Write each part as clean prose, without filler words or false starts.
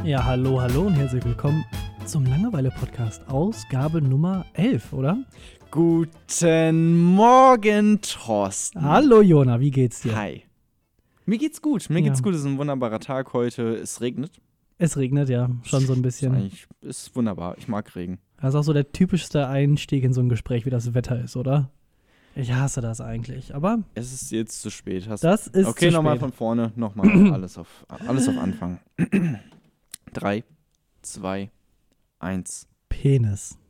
Ja, hallo, hallo und herzlich willkommen zum Langeweile-Podcast, Ausgabe Nummer 11, oder? Guten Morgen, Thorsten. Hallo Jona, wie geht's dir? Hi. Mir geht's gut, Es ist ein wunderbarer Tag heute. Es regnet. Es regnet, ja, schon so ein bisschen. Ist wunderbar, ich mag Regen. Das ist auch so der typischste Einstieg in so ein Gespräch, wie das Wetter ist, oder? Ich hasse das eigentlich, aber Es ist jetzt zu spät. das ist zu Okay, nochmal spät. von vorne, nochmal alles auf Anfang. 3, 2, 1. Penis.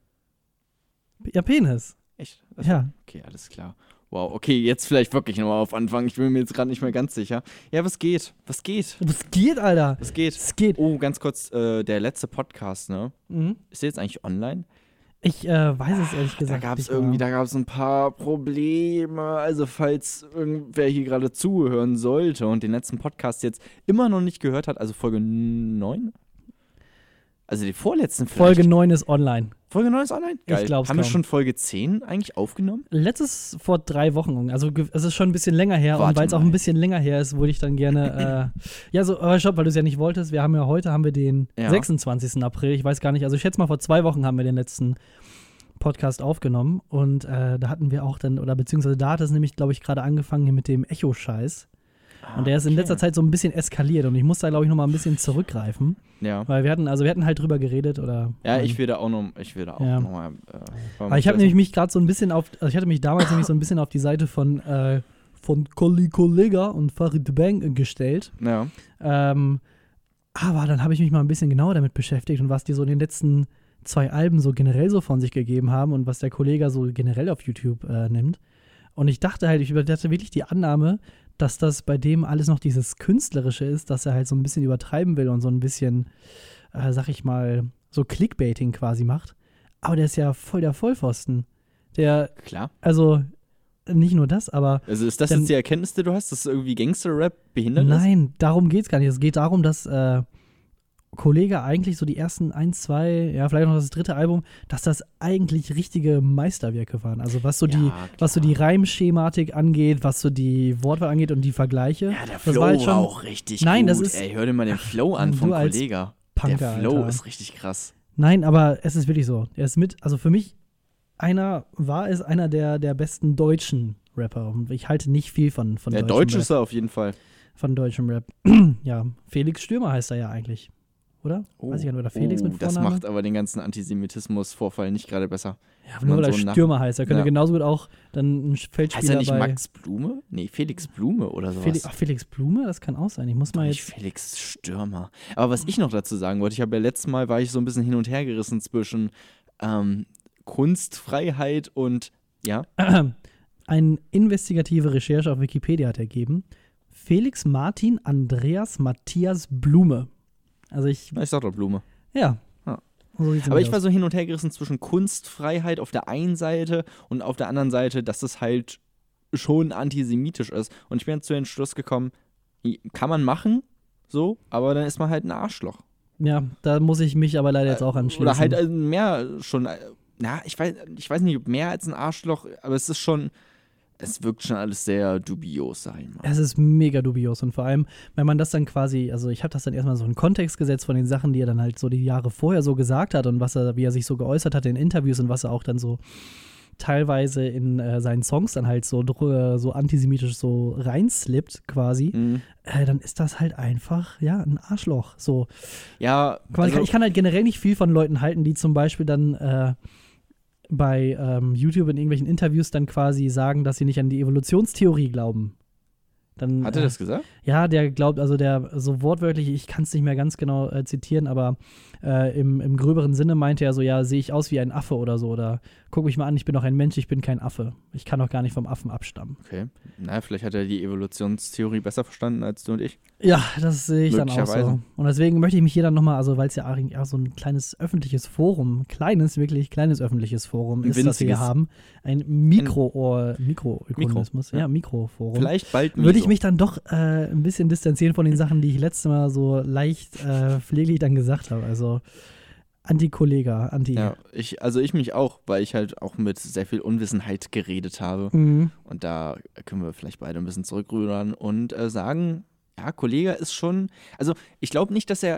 Ja, Penis. Echt? Ja. Okay, alles klar. Wow, okay, jetzt vielleicht wirklich nochmal auf Anfang. Ich bin mir jetzt gerade nicht mehr ganz sicher. Ja, was geht? Was geht, Alter? Was geht? Es geht. Oh, ganz kurz, der letzte Podcast, ne? Mhm. Ist der jetzt eigentlich online? Ich weiß es ehrlich gesagt Da nicht. gab es ein paar Probleme. Also falls irgendwer hier gerade zuhören sollte und den letzten Podcast jetzt immer noch nicht gehört hat, also Folge 9? Also die vorletzten vielleicht. Folge 9 ist online. Folge 9 ist online? Geil. Ich glaub's Haben wir kaum. schon Folge 10 eigentlich aufgenommen? Letztes vor 3 Wochen, also es ist schon ein bisschen länger her. Warte Und weil es auch mal. ein bisschen länger her ist, würde ich dann gerne, aber stopp, weil du es ja nicht wolltest, heute haben wir den Ja. 26. April, ich weiß gar nicht, also ich schätze mal vor 2 Wochen haben wir den letzten Podcast aufgenommen und da hatten wir auch dann, oder beziehungsweise da hat es nämlich, glaube ich, gerade angefangen hier mit dem Echo-Scheiß. Und der ist in letzter Zeit so ein bisschen eskaliert und ich muss da, glaube ich, noch mal ein bisschen zurückgreifen, Ja. weil wir hatten halt drüber geredet oder. Ja, ich will da auch noch Ja. mal. Aber ich habe nämlich mich gerade so ein bisschen ich hatte mich damals nämlich so ein bisschen auf die Seite von Kollega und Farid Bang gestellt. Ja. Aber dann habe ich mich mal ein bisschen genauer damit beschäftigt und was die so in den letzten 2 Alben so generell so von sich gegeben haben und was der Kollege so generell auf YouTube nimmt. Und ich dachte wirklich die Annahme, dass das bei dem alles noch dieses Künstlerische ist, dass er halt so ein bisschen übertreiben will und so ein bisschen, sag ich mal, so Clickbaiting quasi macht. Aber der ist ja voll der Vollpfosten. Klar. Also nicht nur das, aber Also ist das dann- jetzt die Erkenntnis, die du hast, dass irgendwie Gangster-Rap behindert ist? nein, darum geht's gar nicht. Es geht darum, dass Kollege eigentlich so die ersten 1, 2, ja, vielleicht noch das 3. Album, dass das eigentlich richtige Meisterwerke waren. Also was so die Reimschematik angeht, was so die Wortwahl angeht und die Vergleiche. Ja, der Das Flow war halt schon- war auch richtig Nein, gut. das ist- Ey, hör dir mal den Flow an du vom als Kollega. Punker, Der Flow Alter. ist richtig krass. Nein, aber es ist wirklich so. Er ist also für mich einer der besten deutschen Rapper. Und ich halte nicht viel von Der deutschem Deutsche Rap. ist er auf jeden Fall. Von deutschem Rap. Ja, Felix Stürmer heißt er ja eigentlich. Oder? Weiß ich gar nicht, oder Felix mit Das Vornamen? macht aber den ganzen Antisemitismus-Vorfall nicht gerade besser. Ja, wenn nur man weil er so Stürmer heißt. Er könnte Ja. genauso gut auch dann ein Heißt Feldspieler er nicht bei Max Blume? Nee, Felix Blume oder sowas. Felix Blume? Das kann auch sein. Ich muss mal Nicht jetzt. Felix Stürmer. Aber was ich noch dazu sagen wollte, ich habe ja letztes Mal, war ich so ein bisschen hin und her gerissen zwischen Kunstfreiheit und, ja, Eine investigative Recherche auf Wikipedia hat ergeben. Felix Martin Andreas Matthias Blume. Also ich sag doch Blume. ja. Ja. So sieht's Aber nämlich ich war aus. so hin und her gerissen zwischen Kunstfreiheit auf der einen Seite und auf der anderen Seite, dass es halt schon antisemitisch ist. Und ich bin jetzt zu dem Schluss gekommen, kann man machen, so, aber dann ist man halt ein Arschloch. Ja, da muss ich mich aber leider jetzt auch anschließen. Oder halt mehr schon, ich weiß nicht, ob mehr als ein Arschloch, aber es wirkt schon alles sehr dubios, sag ich mal. Es ist mega dubios und vor allem, wenn man das dann quasi, also ich habe das dann erstmal so in Kontext gesetzt von den Sachen, die er dann halt so die Jahre vorher so gesagt hat und wie er sich so geäußert hat in Interviews und was er auch dann so teilweise in seinen Songs dann halt so antisemitisch so reinslippt quasi, Mhm. dann ist das halt einfach, ja, ein Arschloch. So. Ja, Ich kann halt generell nicht viel von Leuten halten, die zum Beispiel dann bei YouTube in irgendwelchen Interviews dann quasi sagen, dass sie nicht an die Evolutionstheorie glauben. Dann, hat er das gesagt? Ja, der glaubt, also der so wortwörtlich, ich kann es nicht mehr ganz genau zitieren, aber im gröberen Sinne meinte er so, ja, sehe ich aus wie ein Affe oder so, oder guck mich mal an, ich bin doch ein Mensch, ich bin kein Affe. Ich kann doch gar nicht vom Affen abstammen. Okay. Na, vielleicht hat er die Evolutionstheorie besser verstanden als du und ich. Ja, das sehe ich dann auch so. Möglicherweise. Und deswegen möchte ich mich hier dann nochmal, also weil es ja eigentlich auch so ein kleines öffentliches Forum, wirklich kleines öffentliches Forum ist, das wir hier winziges. haben. Ein Mikroökonomismus, ja. Mikroforum. Vielleicht bald Würde ich Miso. mich dann doch ein bisschen distanzieren von den Sachen, die ich letztes Mal so leicht pfleglich dann gesagt habe. Also Anti-Kollega, Anti. Ja, ich mich auch, weil ich halt auch mit sehr viel Unwissenheit geredet habe. Mhm. Und da können wir vielleicht beide ein bisschen zurückrudern und sagen, ja, Kollega ist schon, also ich glaube nicht, dass er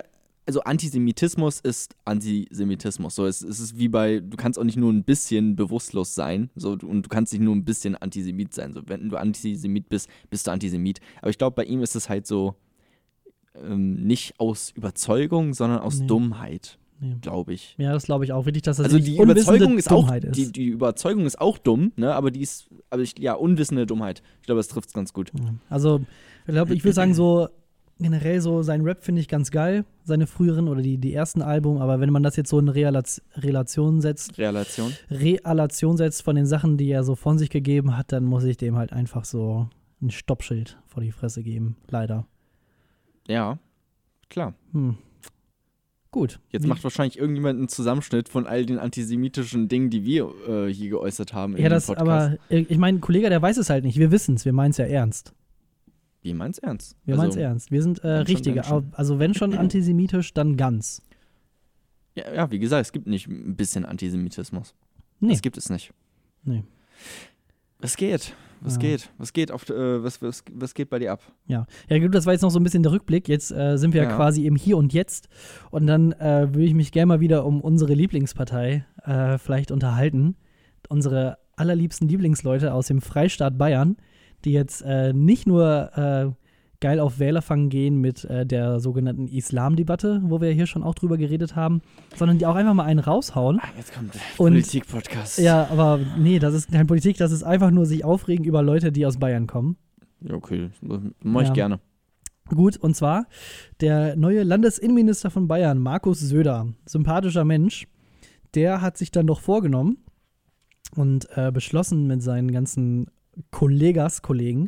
also Antisemitismus ist Antisemitismus. So, es ist wie du kannst auch nicht nur ein bisschen bewusstlos sein, so, und du kannst nicht nur ein bisschen Antisemit sein. So, wenn du Antisemit bist, bist du Antisemit. Aber ich glaube, bei ihm ist es halt so, nicht aus Überzeugung, sondern aus Dummheit, glaube ich. Ja, das glaube ich auch wirklich, dass das also die Überzeugung ist auch, Dummheit ist. Die Überzeugung ist auch dumm, ne? Aber unwissende Dummheit. Ich glaube, das trifft es ganz gut. Also, ich würde sagen, so generell so sein Rap finde ich ganz geil, seine früheren oder die ersten Alben, aber wenn man das jetzt so in Relation setzt von den Sachen, die er so von sich gegeben hat, dann muss ich dem halt einfach so ein Stoppschild vor die Fresse geben, leider. Ja, klar. Gut. Jetzt macht wahrscheinlich irgendjemand einen Zusammenschnitt von all den antisemitischen Dingen, die wir hier geäußert haben in dem Podcast. Aber ich meine, ein Kollege, der weiß es halt nicht. Wir wissen es, wir meinen es ja ernst. Wir meinen es ernst. Wir meinen es ernst. Wir sind richtige. Also wenn schon antisemitisch, dann ganz. Ja, wie gesagt, es gibt nicht ein bisschen Antisemitismus. Nee. Das gibt es nicht. Nee. Was geht? Was geht bei dir ab? Ja, gut, das war jetzt noch so ein bisschen der Rückblick. Jetzt sind wir ja quasi im Hier und Jetzt. Und dann würde ich mich gerne mal wieder um unsere Lieblingspartei vielleicht unterhalten. Unsere allerliebsten Lieblingsleute aus dem Freistaat Bayern, die jetzt nicht nur geil auf Wählerfang gehen mit der sogenannten Islamdebatte, wo wir hier schon auch drüber geredet haben, sondern die auch einfach mal einen raushauen. Jetzt kommt der Politik-Podcast. Ja, aber nee, das ist kein Politik, das ist einfach nur sich aufregen über Leute, die aus Bayern kommen. Ja, okay, das mache ich gerne. Gut, und zwar der neue Landesinnenminister von Bayern, Markus Söder, sympathischer Mensch, der hat sich dann doch vorgenommen und beschlossen mit seinen ganzen Kollegen.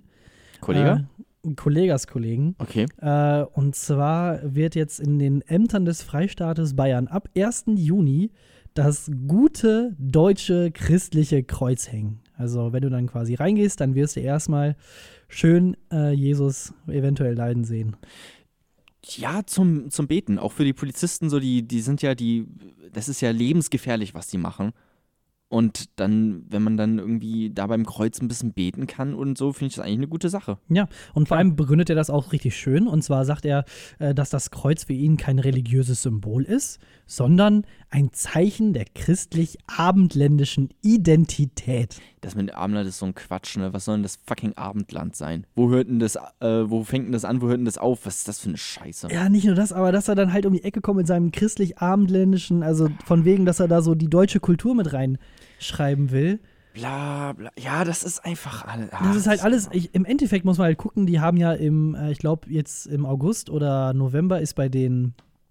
Okay. Und zwar wird jetzt in den Ämtern des Freistaates Bayern ab 1. Juni das gute deutsche christliche Kreuz hängen. Also wenn du dann quasi reingehst, dann wirst du erstmal schön Jesus eventuell leiden sehen. Ja, zum Beten. Auch für die Polizisten, so die sind ja das ist ja lebensgefährlich, was die machen. Und dann, wenn man dann irgendwie da beim Kreuz ein bisschen beten kann und so, finde ich das eigentlich eine gute Sache. Ja, und vor allem begründet er das auch richtig schön. Und zwar sagt er, dass das Kreuz für ihn kein religiöses Symbol ist, sondern ein Zeichen der christlich-abendländischen Identität. Das mit Abendland ist so ein Quatsch, ne? Was soll denn das fucking Abendland sein? Wo fängt denn das an, wo hört denn das auf? Was ist das für eine Scheiße? Ja, nicht nur das, aber dass er dann halt um die Ecke kommt mit seinem christlich-abendländischen, also von wegen, dass er da so die deutsche Kultur mit reinschreiben will. Bla, bla. Ja, das ist einfach alles. Das ist halt alles, im Endeffekt muss man halt gucken, die haben ja ich glaube jetzt im August oder November ist bei den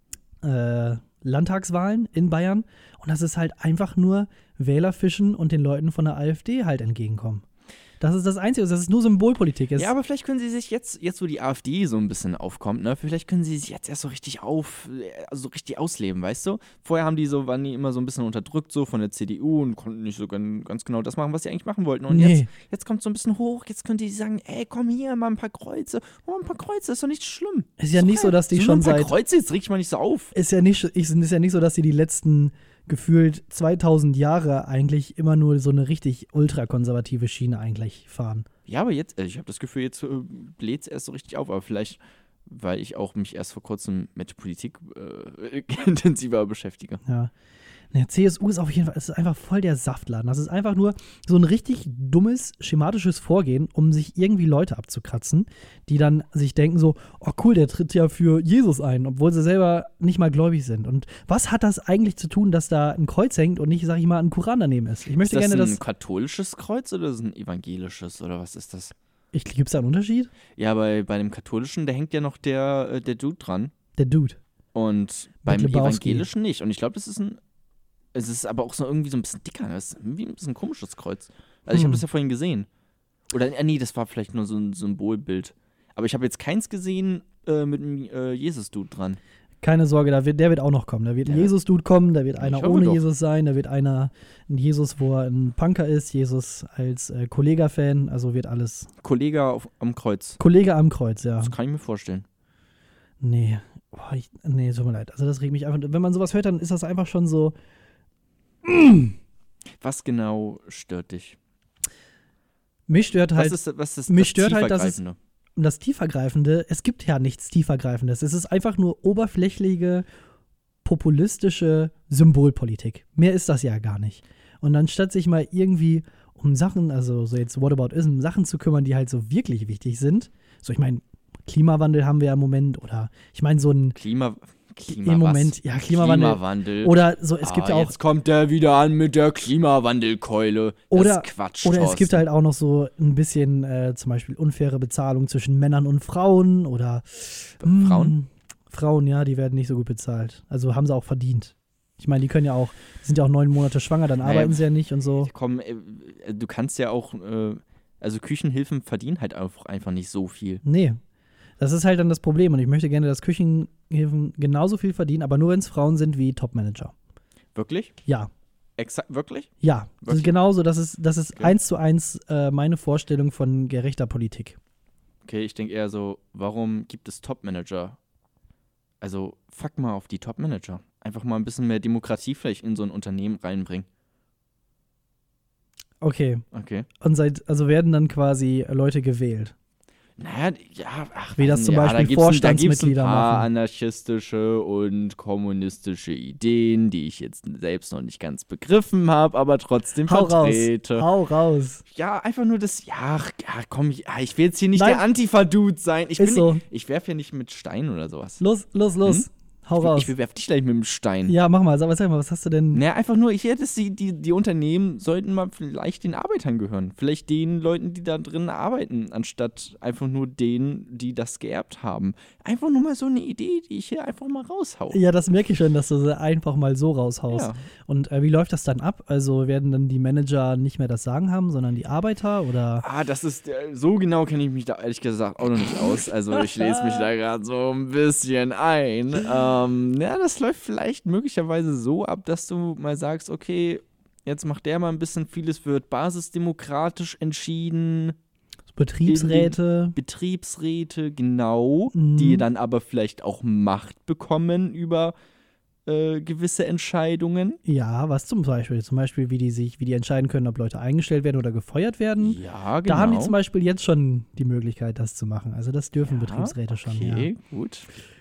Landtagswahlen in Bayern und das ist halt einfach nur Wählerfischen und den Leuten von der AfD halt entgegenkommen. Das ist das Einzige, das ist nur Symbolpolitik. Ja, aber vielleicht können sie sich jetzt wo die AfD so ein bisschen aufkommt, ne, vielleicht können sie sich jetzt erst so richtig richtig ausleben, weißt du? Vorher waren die immer so ein bisschen unterdrückt so von der CDU und konnten nicht so ganz genau das machen, was sie eigentlich machen wollten. Und jetzt kommt so ein bisschen hoch, jetzt könnt ihr sagen, ey, komm hier, mal ein paar Kreuze, ist doch nicht schlimm. Ist ja nicht so, dass die schon seit... ein paar Kreuze, jetzt reg ich mal nicht so auf. Ist ja nicht so, dass die letzten gefühlt 2000 Jahre eigentlich immer nur so eine richtig ultrakonservative Schiene eigentlich fahren. Ja, aber jetzt, ich habe das Gefühl, jetzt bläht es erst so richtig auf, aber vielleicht, weil ich auch mich erst vor kurzem mit Politik intensiver beschäftige. Ja. Der CSU ist auf jeden Fall, es ist einfach voll der Saftladen. Das ist einfach nur so ein richtig dummes, schematisches Vorgehen, um sich irgendwie Leute abzukratzen, die dann sich denken so, oh cool, der tritt ja für Jesus ein, obwohl sie selber nicht mal gläubig sind. Und was hat das eigentlich zu tun, dass da ein Kreuz hängt und nicht, sag ich mal, ein Koran daneben ist? Ich möchte gerne, ist das ein katholisches Kreuz oder ist das ein evangelisches oder was ist das? Gibt es da einen Unterschied? Ja, bei dem katholischen, da hängt ja noch der Dude dran. Der Dude. Und beim evangelischen nicht. Und ich glaube, es ist aber auch so irgendwie so ein bisschen dicker. Das ist irgendwie ein bisschen ein komisches Kreuz. Also ich habe das ja vorhin gesehen. Oder, nee, das war vielleicht nur so ein Symbolbild. Aber ich habe jetzt keins gesehen mit einem Jesus-Dude dran. Keine Sorge, der wird auch noch kommen. Da wird ein Jesus-Dude kommen, da wird einer ohne Jesus sein, da wird ein Jesus, wo er ein Punker ist, Jesus als Kollega-Fan, also wird alles. Kollege am Kreuz. Kollege am Kreuz, ja. Das kann ich mir vorstellen. Nee, tut mir leid. Also das regt mich einfach, wenn man sowas hört, dann ist das einfach schon so. Was genau stört dich? Mich stört halt, was ist mich stört halt, dass es das Tiefergreifende, es gibt ja nichts Tiefergreifendes. Es ist einfach nur oberflächliche, populistische Symbolpolitik. Mehr ist das ja gar nicht. Und anstatt sich mal irgendwie um Sachen, also so jetzt Whataboutism, Sachen zu kümmern, die halt so wirklich wichtig sind. So, ich meine, Klimawandel haben wir ja im Moment, oder ich meine, so ein Klima im Moment, ja, Klimawandel. Oder so, es gibt ja auch. Jetzt kommt der wieder an mit der Klimawandelkeule. Oder, das ist Quatsch, oder es Thorsten. gibt halt auch noch so ein bisschen zum Beispiel unfaire Bezahlung zwischen Männern und Frauen oder Frauen? Frauen, ja, die werden nicht so gut bezahlt. Also haben sie auch verdient. Ich meine, die sind ja auch 9 Monate schwanger, dann arbeiten sie ja nicht und so. Komm, du kannst ja auch, also Küchenhilfen verdienen halt auch einfach nicht so viel. Nee. Das ist halt dann das Problem. Und ich möchte gerne, dass Küchenhilfen genauso viel verdienen, aber nur wenn es Frauen sind wie Topmanager. Wirklich? Ja. Exakt, wirklich? Ja. Das Wirklich? ist genauso, das ist Okay. 1:1 meine Vorstellung von gerechter Politik. Okay, ich denke eher so, warum gibt es Topmanager? Also, fuck mal auf die Topmanager. Einfach mal ein bisschen mehr Demokratie vielleicht in so ein Unternehmen reinbringen. Okay. Okay. Und also werden dann quasi Leute gewählt. Naja, ja, ach, Wie das zum Beispiel da gibt's Vorstandsmitglieder ein paar machen. anarchistische und kommunistische Ideen, die ich jetzt selbst noch nicht ganz begriffen habe, aber trotzdem Hau raus. vertrete. Hau raus. Ja, einfach nur das, komm, ich will jetzt hier nicht Nein. der Antifa-Dude sein. Ist so. Ich werfe ja nicht mit Steinen oder sowas. Los. Hau raus. Ich bewerfe dich gleich mit dem Stein. Ja, mach mal. Sag mal, was hast du denn? Naja, einfach nur, die Unternehmen sollten mal vielleicht den Arbeitern gehören. Vielleicht den Leuten, die da drin arbeiten, anstatt einfach nur denen, die das geerbt haben. Einfach nur mal so eine Idee, die ich hier einfach mal raushaue. Ja, das merke ich schon, dass du sie einfach mal so raushaust. Ja. Und wie läuft das dann ab? Also werden dann die Manager nicht mehr das Sagen haben, sondern die Arbeiter oder? Das ist, so genau kenne ich mich da ehrlich gesagt auch noch nicht aus. Also ich lese mich da gerade so ein bisschen ein. Das läuft vielleicht möglicherweise so ab, dass du mal sagst, okay, jetzt macht der mal ein bisschen vieles, wird basisdemokratisch entschieden. Betriebsräte. Betriebsräte, genau, Mhm. die dann aber vielleicht auch Macht bekommen über gewisse Entscheidungen. Ja, was zum Beispiel? Zum Beispiel, wie die entscheiden können, ob Leute eingestellt werden oder gefeuert werden. Ja, genau. Da haben die zum Beispiel jetzt schon die Möglichkeit, das zu machen. Also das dürfen Betriebsräte schon, ja. Okay, gut.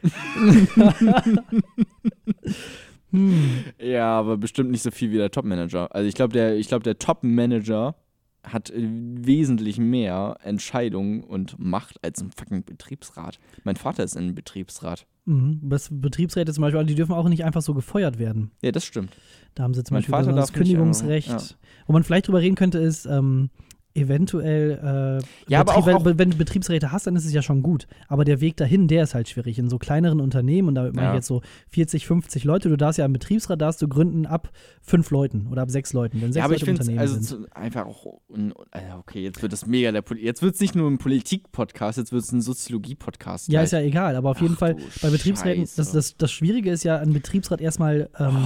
Hm. Ja, aber bestimmt nicht so viel wie der Topmanager. Also ich glaube, der Topmanager hat wesentlich mehr Entscheidungen und Macht als ein fucking Betriebsrat. Mein Vater ist in einem Betriebsrat. Betriebsräte zum Beispiel, die dürfen auch nicht einfach so gefeuert werden. Ja, das stimmt. Da haben sie zum Mein Beispiel Vater das darf nicht, Kündigungsrecht. ja. Wo man vielleicht drüber reden könnte, ist eventuell, Ja, aber auch- wenn du Betriebsräte hast, dann ist es ja schon gut. Aber der Weg dahin, der ist halt schwierig. In so kleineren Unternehmen, und damit meine ich Ja. jetzt so 40, 50 Leute, du darfst ja einen Betriebsrat, darfst du gründen ab 5 Leuten oder ab 6 Leuten, wenn 6 Ja, aber Leute ich im finde Unternehmen es sind. einfach auch, okay, jetzt wird es mega jetzt wird es nicht nur ein Politik-Podcast, jetzt wird es ein Soziologie-Podcast. Ja, gleich. ist ja egal, aber auf jeden Ach Fall du bei Betriebsräten, Scheiße. das Schwierige ist ja, einen Betriebsrat erstmal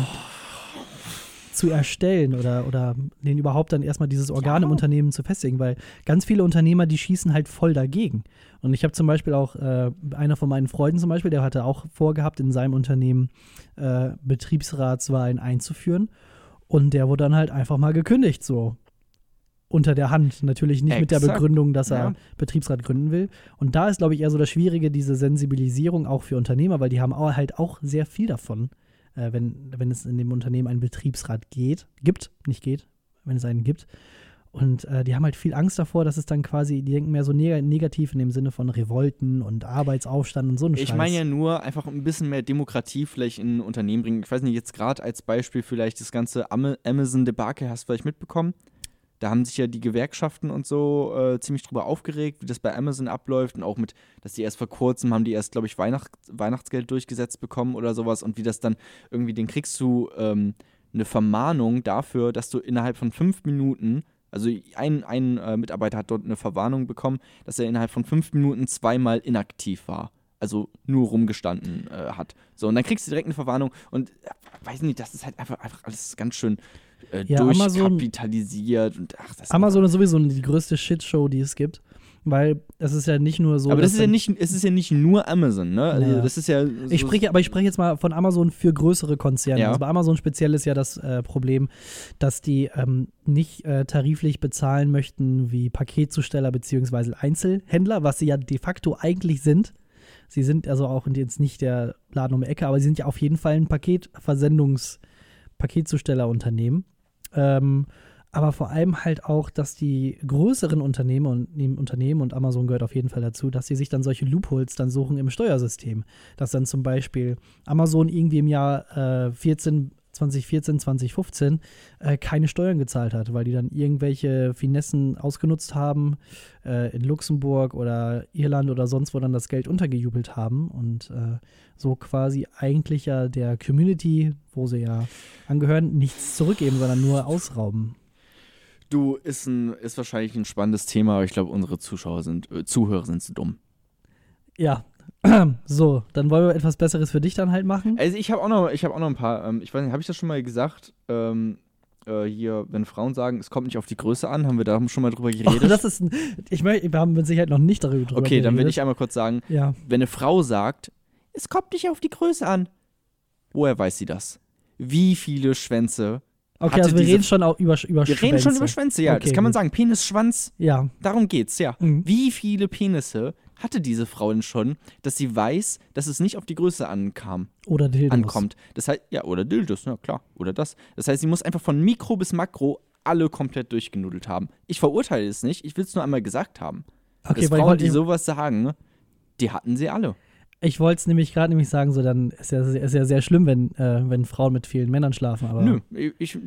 zu erstellen oder den überhaupt dann erstmal dieses Organ im Unternehmen zu festigen, weil ganz viele Unternehmer, die schießen halt voll dagegen. Und ich habe zum Beispiel auch, einer von meinen Freunden zum Beispiel, der hatte auch vorgehabt, in seinem Unternehmen Betriebsratswahlen einzuführen und der wurde dann halt einfach mal gekündigt, so unter der Hand. Natürlich nicht mit der Exakt. Begründung, dass er Ja. Betriebsrat gründen will. Und da ist, glaube ich, eher so das Schwierige, diese Sensibilisierung auch für Unternehmer, weil die haben halt auch sehr viel davon, wenn es in dem Unternehmen einen Betriebsrat wenn es einen gibt. Und die haben halt viel Angst davor, dass es dann quasi, die denken mehr so negativ in dem Sinne von Revolten und Arbeitsaufstand und so ein Scheiß. Ich meine ja nur einfach ein bisschen mehr Demokratie vielleicht in ein Unternehmen bringen. Ich weiß nicht, jetzt gerade als Beispiel vielleicht das ganze Amazon-Debakel hast du vielleicht mitbekommen. Da haben sich ja die Gewerkschaften und so ziemlich drüber aufgeregt, wie das bei Amazon abläuft und auch mit, dass die erst vor kurzem haben die erst, glaube ich, Weihnachtsgeld durchgesetzt bekommen oder sowas und wie das dann irgendwie, den kriegst du eine Vermahnung dafür, dass du innerhalb von 5 Minuten, also ein Mitarbeiter hat dort eine Verwarnung bekommen, dass er innerhalb von 5 Minuten 2-mal inaktiv war. Also nur rumgestanden hat. So, und dann kriegst du direkt eine Verwarnung und weiß nicht, das ist halt einfach alles ganz schön Ja, durchkapitalisiert. Und, Amazon ist sowieso die größte Shitshow, die es gibt. Weil es ist ja nicht nur so. Aber es ist ja nicht nur Amazon, ne? Also Naja. das ist ja. So Ich spreche jetzt mal von Amazon für größere Konzerne. Ja. Also bei Amazon speziell ist ja das Problem, dass die nicht tariflich bezahlen möchten wie Paketzusteller bzw. Einzelhändler, was sie ja de facto eigentlich sind. Sie sind also auch jetzt nicht der Laden um die Ecke, aber sie sind ja auf jeden Fall ein Paketzustellerunternehmen. Aber vor allem halt auch, dass die größeren Unternehmen und Amazon gehört auf jeden Fall dazu, dass sie sich dann solche Loopholes dann suchen im Steuersystem. Dass dann zum Beispiel Amazon irgendwie im Jahr 2014, 2015 keine Steuern gezahlt hat, weil die dann irgendwelche Finessen ausgenutzt haben in Luxemburg oder Irland oder sonst wo dann das Geld untergejubelt haben und so quasi eigentlich ja der Community, wo sie ja angehören, nichts zurückgeben, sondern nur ausrauben. Du, ist wahrscheinlich ein spannendes Thema, aber ich glaube, unsere Zuhörer sind zu dumm. Ja, so, dann wollen wir etwas Besseres für dich dann halt machen. Also ich habe auch noch ein paar, ich weiß nicht, habe ich das schon mal gesagt? Hier, wenn Frauen sagen, es kommt nicht auf die Größe an, haben wir da schon mal drüber geredet? Oh, wir haben mit Sicherheit noch nicht darüber geredet. Okay, dann will ich einmal kurz sagen, ja. Wenn eine Frau sagt, es kommt nicht auf die Größe an, woher weiß sie das? Wie viele Schwänze Okay, also wir reden schon auch über Schwänze. Wir reden schon über Schwänze, ja. Okay, das kann man gut. sagen. Penis, Schwanz, Ja. darum geht's, ja. Mhm. Wie viele Penisse hatte diese Frau denn schon, dass sie weiß, dass es nicht auf die Größe Oder Dildos. ankommt? Das heißt, ja, oder Dildos, ja klar, oder das. Das heißt, sie muss einfach von Mikro bis Makro alle komplett durchgenudelt haben. Ich verurteile es nicht, ich will es nur einmal gesagt haben. Okay, dass weil Frauen, die sowas sagen, die hatten sie alle. ich wollte es nämlich gerade sagen, so dann ist ja sehr schlimm, wenn Frauen mit vielen Männern schlafen. Aber Nö, ich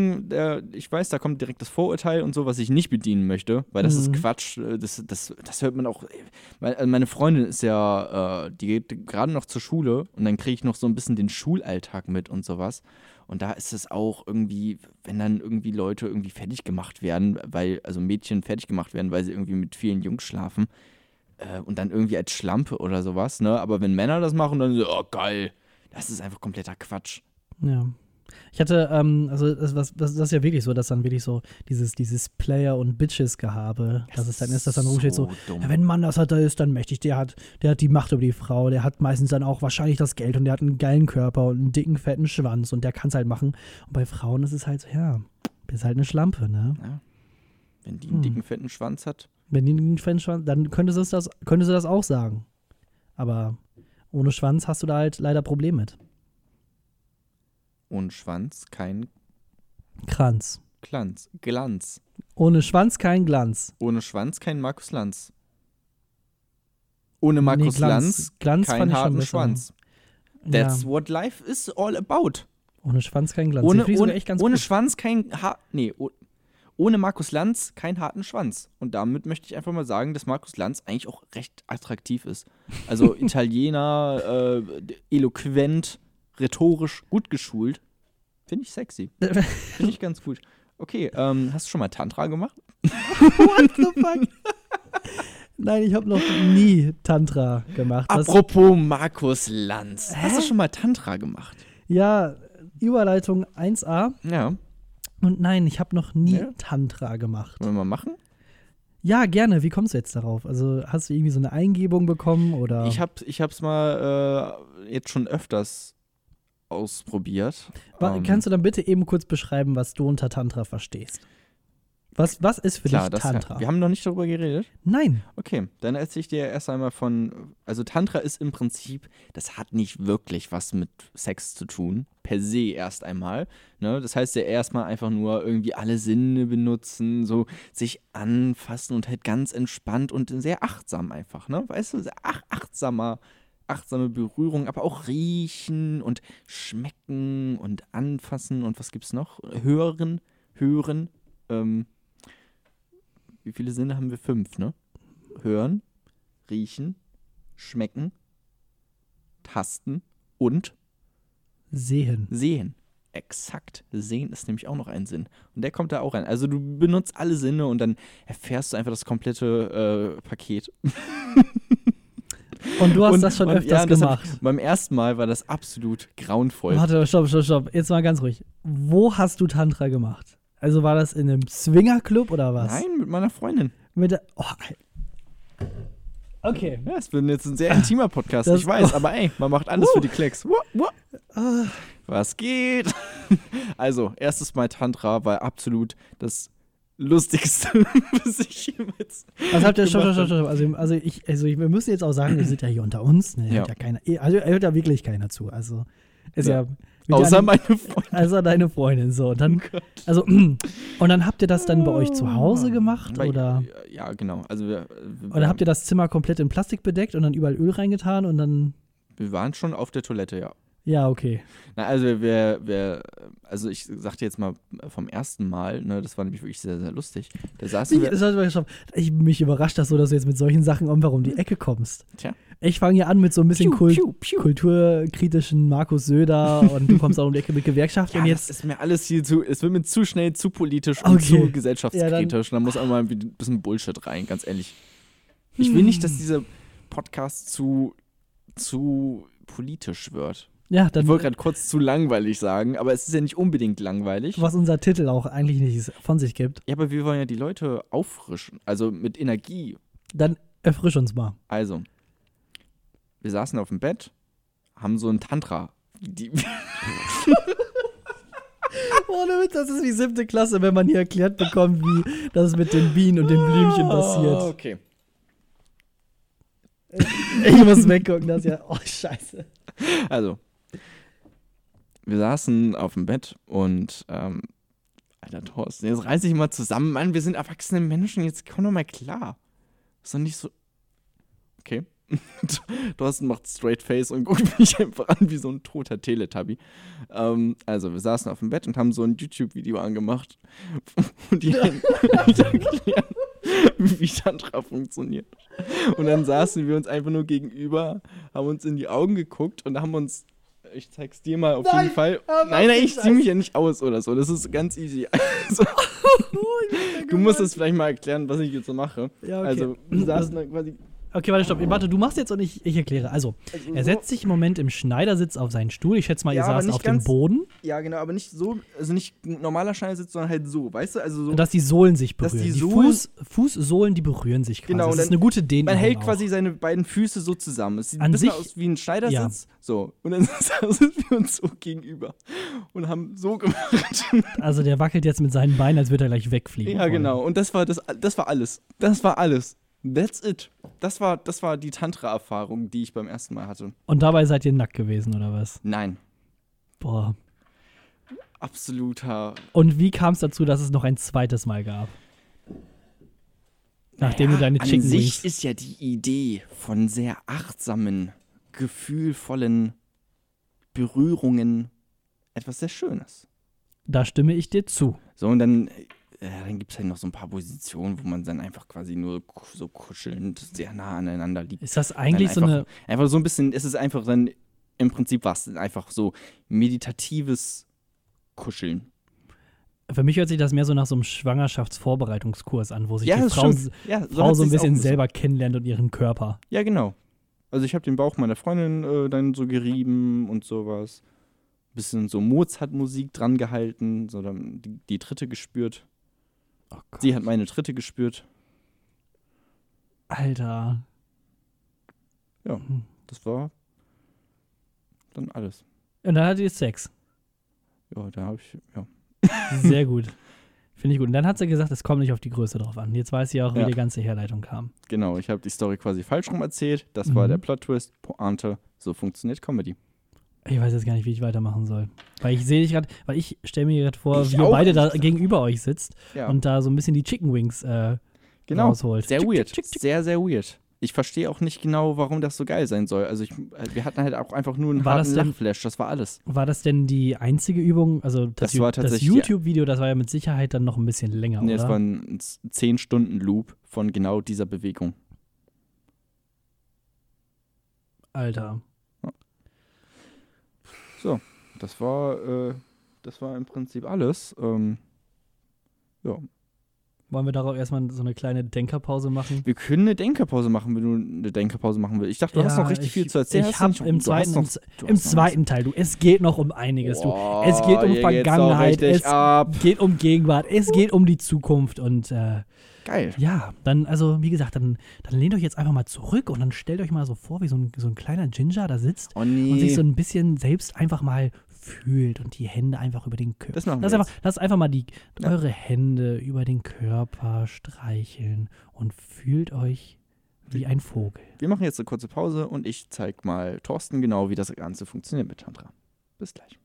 weiß, da kommt direkt das Vorurteil und so, was ich nicht bedienen möchte, weil das ist Quatsch. Das hört man auch. Meine Freundin ist ja, die geht gerade noch zur Schule und dann kriege ich noch so ein bisschen den Schulalltag mit und sowas. Und da ist es auch irgendwie, wenn dann irgendwie Leute irgendwie fertig gemacht werden, also Mädchen fertig gemacht werden, weil sie irgendwie mit vielen Jungs schlafen. Und dann irgendwie als Schlampe oder sowas, ne? Aber wenn Männer das machen, dann so, oh geil, das ist einfach kompletter Quatsch. ja. Ich hatte, also das ist ja wirklich so, dass dann wirklich so dieses Player- und Bitches-Gehabe, dass es dann ist, dass dann rumsteht so, dumm. ja, wenn ein Mann das hat, der ist dann mächtig, der hat die Macht über die Frau, der hat meistens dann auch wahrscheinlich das Geld und der hat einen geilen Körper und einen dicken, fetten Schwanz und der kann es halt machen. Und bei Frauen ist es halt so, ja, bist halt eine Schlampe, ne? Ja. Wenn die einen dicken, fetten Schwanz hat. Wenn die einen fetten Schwanz, dann könnte sie das auch sagen. Aber ohne Schwanz hast du da halt leider Probleme mit. Ohne Schwanz kein Kranz. Glanz. Ohne Schwanz kein Glanz. Ohne Schwanz kein Markus Lanz. Ohne Markus Lanz Glanz kein fand ich schon harten besser. Schwanz. Ja. That's what life is all about. Ohne Schwanz kein Glanz. Den finde ich sogar echt ganz ohne gut. Schwanz ohne Markus Lanz keinen harten Schwanz. Und damit möchte ich einfach mal sagen, dass Markus Lanz eigentlich auch recht attraktiv ist. Also Italiener, eloquent, rhetorisch, gut geschult. Finde ich sexy. Finde ich ganz gut. Okay, hast du schon mal Tantra gemacht? What the fuck? Nein, ich habe noch nie Tantra gemacht. Apropos Markus Lanz. Hast du schon mal Tantra gemacht? Ja, Überleitung 1a. Ja. Und nein, ich habe noch nie Tantra gemacht. Wollen wir mal machen? Ja, gerne. Wie kommst du jetzt darauf? Also hast du irgendwie so eine Eingebung bekommen oder? Ich hab's mal jetzt schon öfters ausprobiert. Kannst du dann bitte eben kurz beschreiben, was du unter Tantra verstehst? Was ist für dich Tantra? Wir haben noch nicht darüber geredet? Nein. Okay, dann erzähle ich dir erst einmal also Tantra ist im Prinzip, das hat nicht wirklich was mit Sex zu tun, per se erst einmal. Ne? Das heißt ja erstmal einfach nur irgendwie alle Sinne benutzen, so sich anfassen und halt ganz entspannt und sehr achtsam einfach, ne? Weißt du, sehr achtsame Berührung, aber auch riechen und schmecken und anfassen und was gibt's noch? Hören, wie viele Sinne haben wir? 5, ne? Hören, riechen, schmecken, tasten und Sehen. Exakt. Sehen ist nämlich auch noch ein Sinn. Und der kommt da auch rein. Also du benutzt alle Sinne und dann erfährst du einfach das komplette Paket. Und du hast das schon öfters gemacht. Beim ersten Mal war das absolut grauenvoll. Warte, stopp. Jetzt mal ganz ruhig. Wo hast du Tantra gemacht? Also war das in einem Swingerclub oder was? Nein, mit meiner Freundin. Okay. Ja, es wird jetzt ein sehr intimer Podcast, Das- ich weiß, aber ey, man macht alles für die Klecks. Was geht? Also, erstes Mal Tantra war absolut das Lustigste, was ich jemals Was habt ihr, stopp, gemacht stopp, stopp, stopp. Also wir müssen jetzt auch sagen, wir sind ja hier unter uns. Ne? Ja. Hört ja keiner, also hört ja wirklich keiner zu. Also ist Ja. ja. Außer meine Freunde. Also deine Freundin so. Und dann, also, und dann habt ihr das dann bei euch zu Hause gemacht? Oder Ja, genau. Also oder habt ihr das Zimmer komplett in Plastik bedeckt und dann überall Öl reingetan und dann. wir waren schon auf der Toilette, ja. Ja, okay. Na, also also ich sagte jetzt mal vom ersten Mal, ne, das war nämlich wirklich sehr, sehr lustig. Da saßen wir. Mich überrascht das so, dass du jetzt mit solchen Sachen einfach um die Ecke kommst. Tja. Ich fange ja an mit so ein bisschen Piu, piu. kulturkritischen Markus Söder und du kommst auch um die Ecke mit Gewerkschaft Ja, und das jetzt. ist mir alles hier es wird mir zu schnell, zu politisch und Okay. zu gesellschaftskritisch. Und da muss auch mal ein bisschen Bullshit rein, ganz ehrlich. Ich will nicht, dass dieser Podcast zu politisch wird. Ja, dann. Ich wollte gerade kurz zu langweilig sagen, aber es ist ja nicht unbedingt langweilig. Was unser Titel auch eigentlich nicht von sich gibt. Ja, aber wir wollen ja die Leute auffrischen, also mit Energie. Dann erfrisch uns mal. Also, wir saßen auf dem Bett, haben so ein Tantra. Ohne Witz, das ist wie 7. Klasse, wenn man hier erklärt bekommt, wie das mit den Bienen und den Blümchen passiert. Okay. Ich muss weggucken, das ist ja. Oh, scheiße. Also, wir saßen auf dem Bett und, Alter Thorsten, jetzt reiß dich mal zusammen, Mann, wir sind erwachsene Menschen, jetzt komm doch mal klar. Ist doch nicht so. Okay. Thorsten macht Straight Face und guckt mich einfach an wie so ein toter Teletubby. Also, wir saßen auf dem Bett und haben so ein YouTube-Video angemacht, und die erklären, wie Tantra funktioniert. Und dann saßen wir uns einfach nur gegenüber, haben uns in die Augen geguckt und haben uns. Ich zeig's dir mal auf jeden Fall. Nein, ich zieh mich ja nicht aus oder so. Das ist ganz easy. Also, du musst es vielleicht mal erklären, was ich jetzt so mache. Ja, okay. Also, wir saßen dann quasi. Okay, warte, stopp. Warte, du machst jetzt und ich erkläre. Also, er setzt sich im Moment im Schneidersitz auf seinen Stuhl. Ich schätze mal, Ja, ihr aber saßt nicht auf dem ganz- Boden. Ja, genau, aber nicht so, also nicht ein normaler Schneidersitz, sondern halt so, weißt du? Also so. Und dass die Sohlen sich Dass berühren. die Die Sohlen- Fußsohlen, die berühren sich quasi. Genau, das und ist eine gute Dehnung. Man hält auch. quasi seine beiden Füße so zusammen. Es sieht An ein bisschen sich- aus wie ein Schneidersitz. So. Und dann saßen wir uns so gegenüber und haben so gemacht. Also, der wackelt jetzt mit seinen Beinen, als würde er gleich wegfliegen. Ja, genau. Und das war alles. Das war alles. That's it. Das war die Tantra-Erfahrung, die ich beim ersten Mal hatte. Und dabei seid ihr nackt gewesen, oder was? Nein. Boah. Absoluter. Und wie kam es dazu, dass es noch ein zweites Mal gab? Nachdem du deine An Chicken sich Wings. ist ja die Idee von sehr achtsamen, gefühlvollen Berührungen etwas sehr Schönes. Da stimme ich dir zu. So, und dann gibt es halt noch so ein paar Positionen, wo man dann einfach quasi nur so kuschelnd sehr nah aneinander liegt. Ist das eigentlich so Dann eine. Einfach so ein bisschen, es ist einfach dann, im Prinzip was, einfach so meditatives Kuscheln. Für mich hört sich das mehr so nach so einem Schwangerschaftsvorbereitungskurs an, wo sich Ja, die das Frau, stimmt. Ja, Frau hat so ein sich's auch bisschen so- selber kennenlernt und ihren Körper. Ja, genau. Also ich habe den Bauch meiner Freundin dann so gerieben und sowas. Bisschen so Mozart-Musik dran gehalten, so dann die Tritte gespürt. Oh Gott. Sie hat meine Tritte gespürt. Alter. Ja, das war dann alles. Und dann hattet ihr Sex. Ja, da habe ich, ja. Sehr gut. Finde ich gut. Und dann hat sie gesagt, es kommt nicht auf die Größe drauf an. Jetzt weiß sie auch, wie Ja. die ganze Herleitung kam. Genau, ich habe die Story quasi falsch rum erzählt. Das war Mhm. der Plot-Twist, Pointe. So funktioniert Comedy. Ich weiß jetzt gar nicht, wie ich weitermachen soll. Weil ich sehe dich gerade, weil ich stelle mir gerade vor, Ich wie ihr auch beide da nicht. gegenüber euch sitzt Ja, und da so ein bisschen die Chicken Wings genau. rausholt. Sehr Tschick, weird. tschick, tschick. Sehr, sehr weird. Ich verstehe auch nicht genau, warum das so geil sein soll. Also wir hatten halt auch einfach nur einen War das harten denn- Lachflash, das war alles. War das denn die einzige Übung? Also Das war das tatsächlich- YouTube-Video, das war ja mit Sicherheit dann noch ein bisschen länger, Nee, oder? es war ein 10-Stunden-Loop von genau dieser Bewegung. Alter. So, das war im Prinzip alles. Ja. Wollen wir darauf erstmal so eine kleine Denkerpause machen? Wir können eine Denkerpause machen, wenn du eine Denkerpause machen willst. Ich dachte, du hast noch richtig viel zu erzählen. Ich Hast du habe nicht- im du hast zweiten, noch- du im hast noch zweiten Teil, es geht noch um einiges. Boah, Es geht um hier geht's doch Vergangenheit, richtig es ab. geht um Gegenwart, es geht um die Zukunft und Geil. Ja, dann, also wie gesagt, dann lehnt euch jetzt einfach mal zurück und dann stellt euch mal so vor, wie so ein kleiner Ginger da sitzt Oh und sich so nee. ein bisschen selbst einfach mal fühlt und die Hände einfach über den Körper. Das machen wir Lasst einfach mal Ja. eure Hände über den Körper streicheln und fühlt euch wie ein Vogel. Wir machen jetzt eine kurze Pause und ich zeige mal Thorsten genau, wie das Ganze funktioniert mit Tantra. Bis gleich.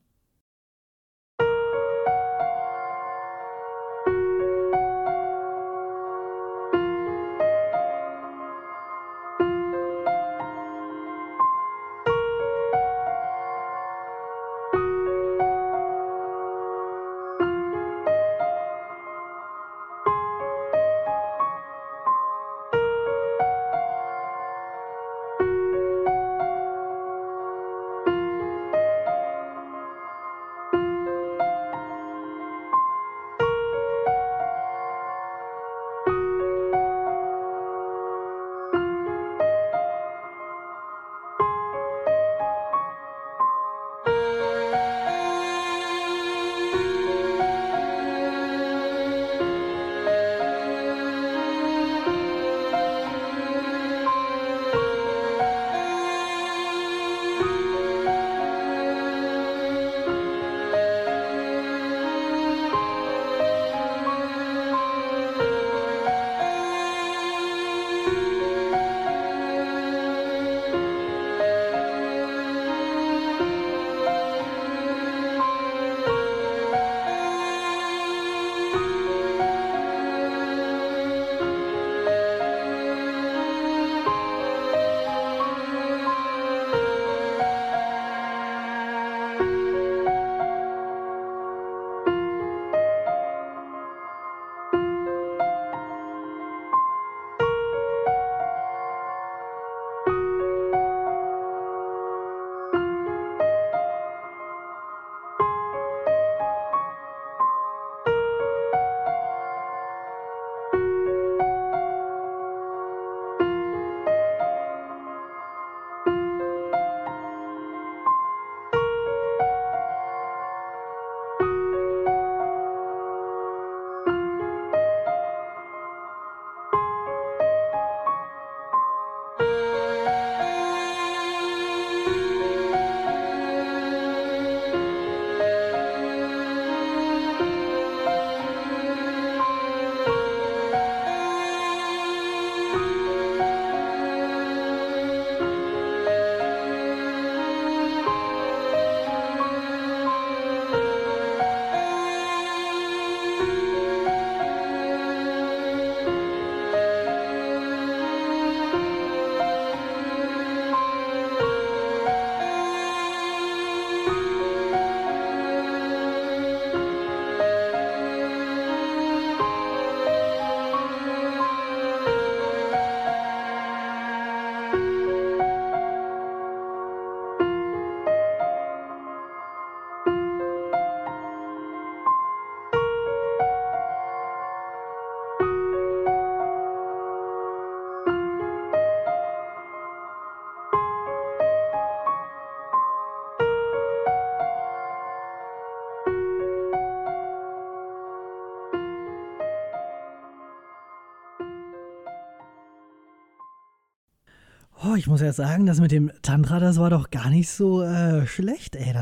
Oh, ich muss ja sagen, das mit dem Tantra, das war doch gar nicht so schlecht, ey.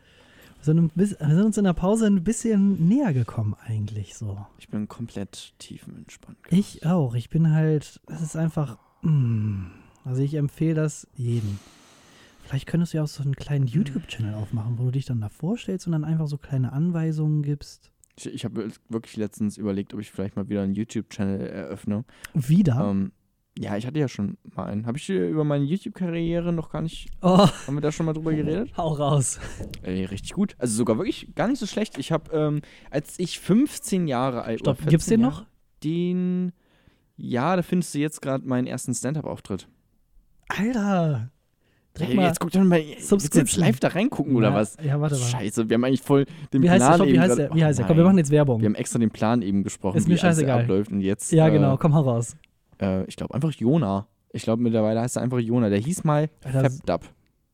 Wir sind uns in der Pause ein bisschen näher gekommen eigentlich so. Ich bin komplett tiefenentspannt. Ich auch. Ich bin halt, das ist einfach, also ich empfehle das jedem. Vielleicht könntest du ja auch so einen kleinen YouTube-Channel aufmachen, wo du dich dann da vorstellst und dann einfach so kleine Anweisungen gibst. Ich habe wirklich letztens überlegt, ob ich vielleicht mal wieder einen YouTube-Channel eröffne. Wieder? Ja, ich hatte ja schon mal einen. Habe ich dir über meine YouTube-Karriere noch gar nicht. Oh, Haben wir da schon mal drüber geredet? hau raus. Richtig gut. Also sogar wirklich gar nicht so schlecht. Ich habe, als ich 15 Jahre alt war. Stopp, gibt's den noch? Ja, da findest du jetzt gerade meinen ersten Stand-Up-Auftritt. Alter. Drück Hey, mal. jetzt guck doch mal, willst du jetzt Subscription. live da reingucken oder Ja, was? Ja, warte mal. Scheiße, wir haben eigentlich voll den Wie heißt der? Plan Stopp, eben wie heißt gerade- der? Wie heißt der? Oh Komm, wir nein. machen jetzt Werbung. Wir haben extra den Plan eben gesprochen, Ist mir wie alles scheißegal. abläuft und jetzt. Ja, genau. Komm, hau raus. Ich glaube einfach Jona. Ich glaube mittlerweile heißt er einfach Jona. Der hieß mal Alter, FAPDUB.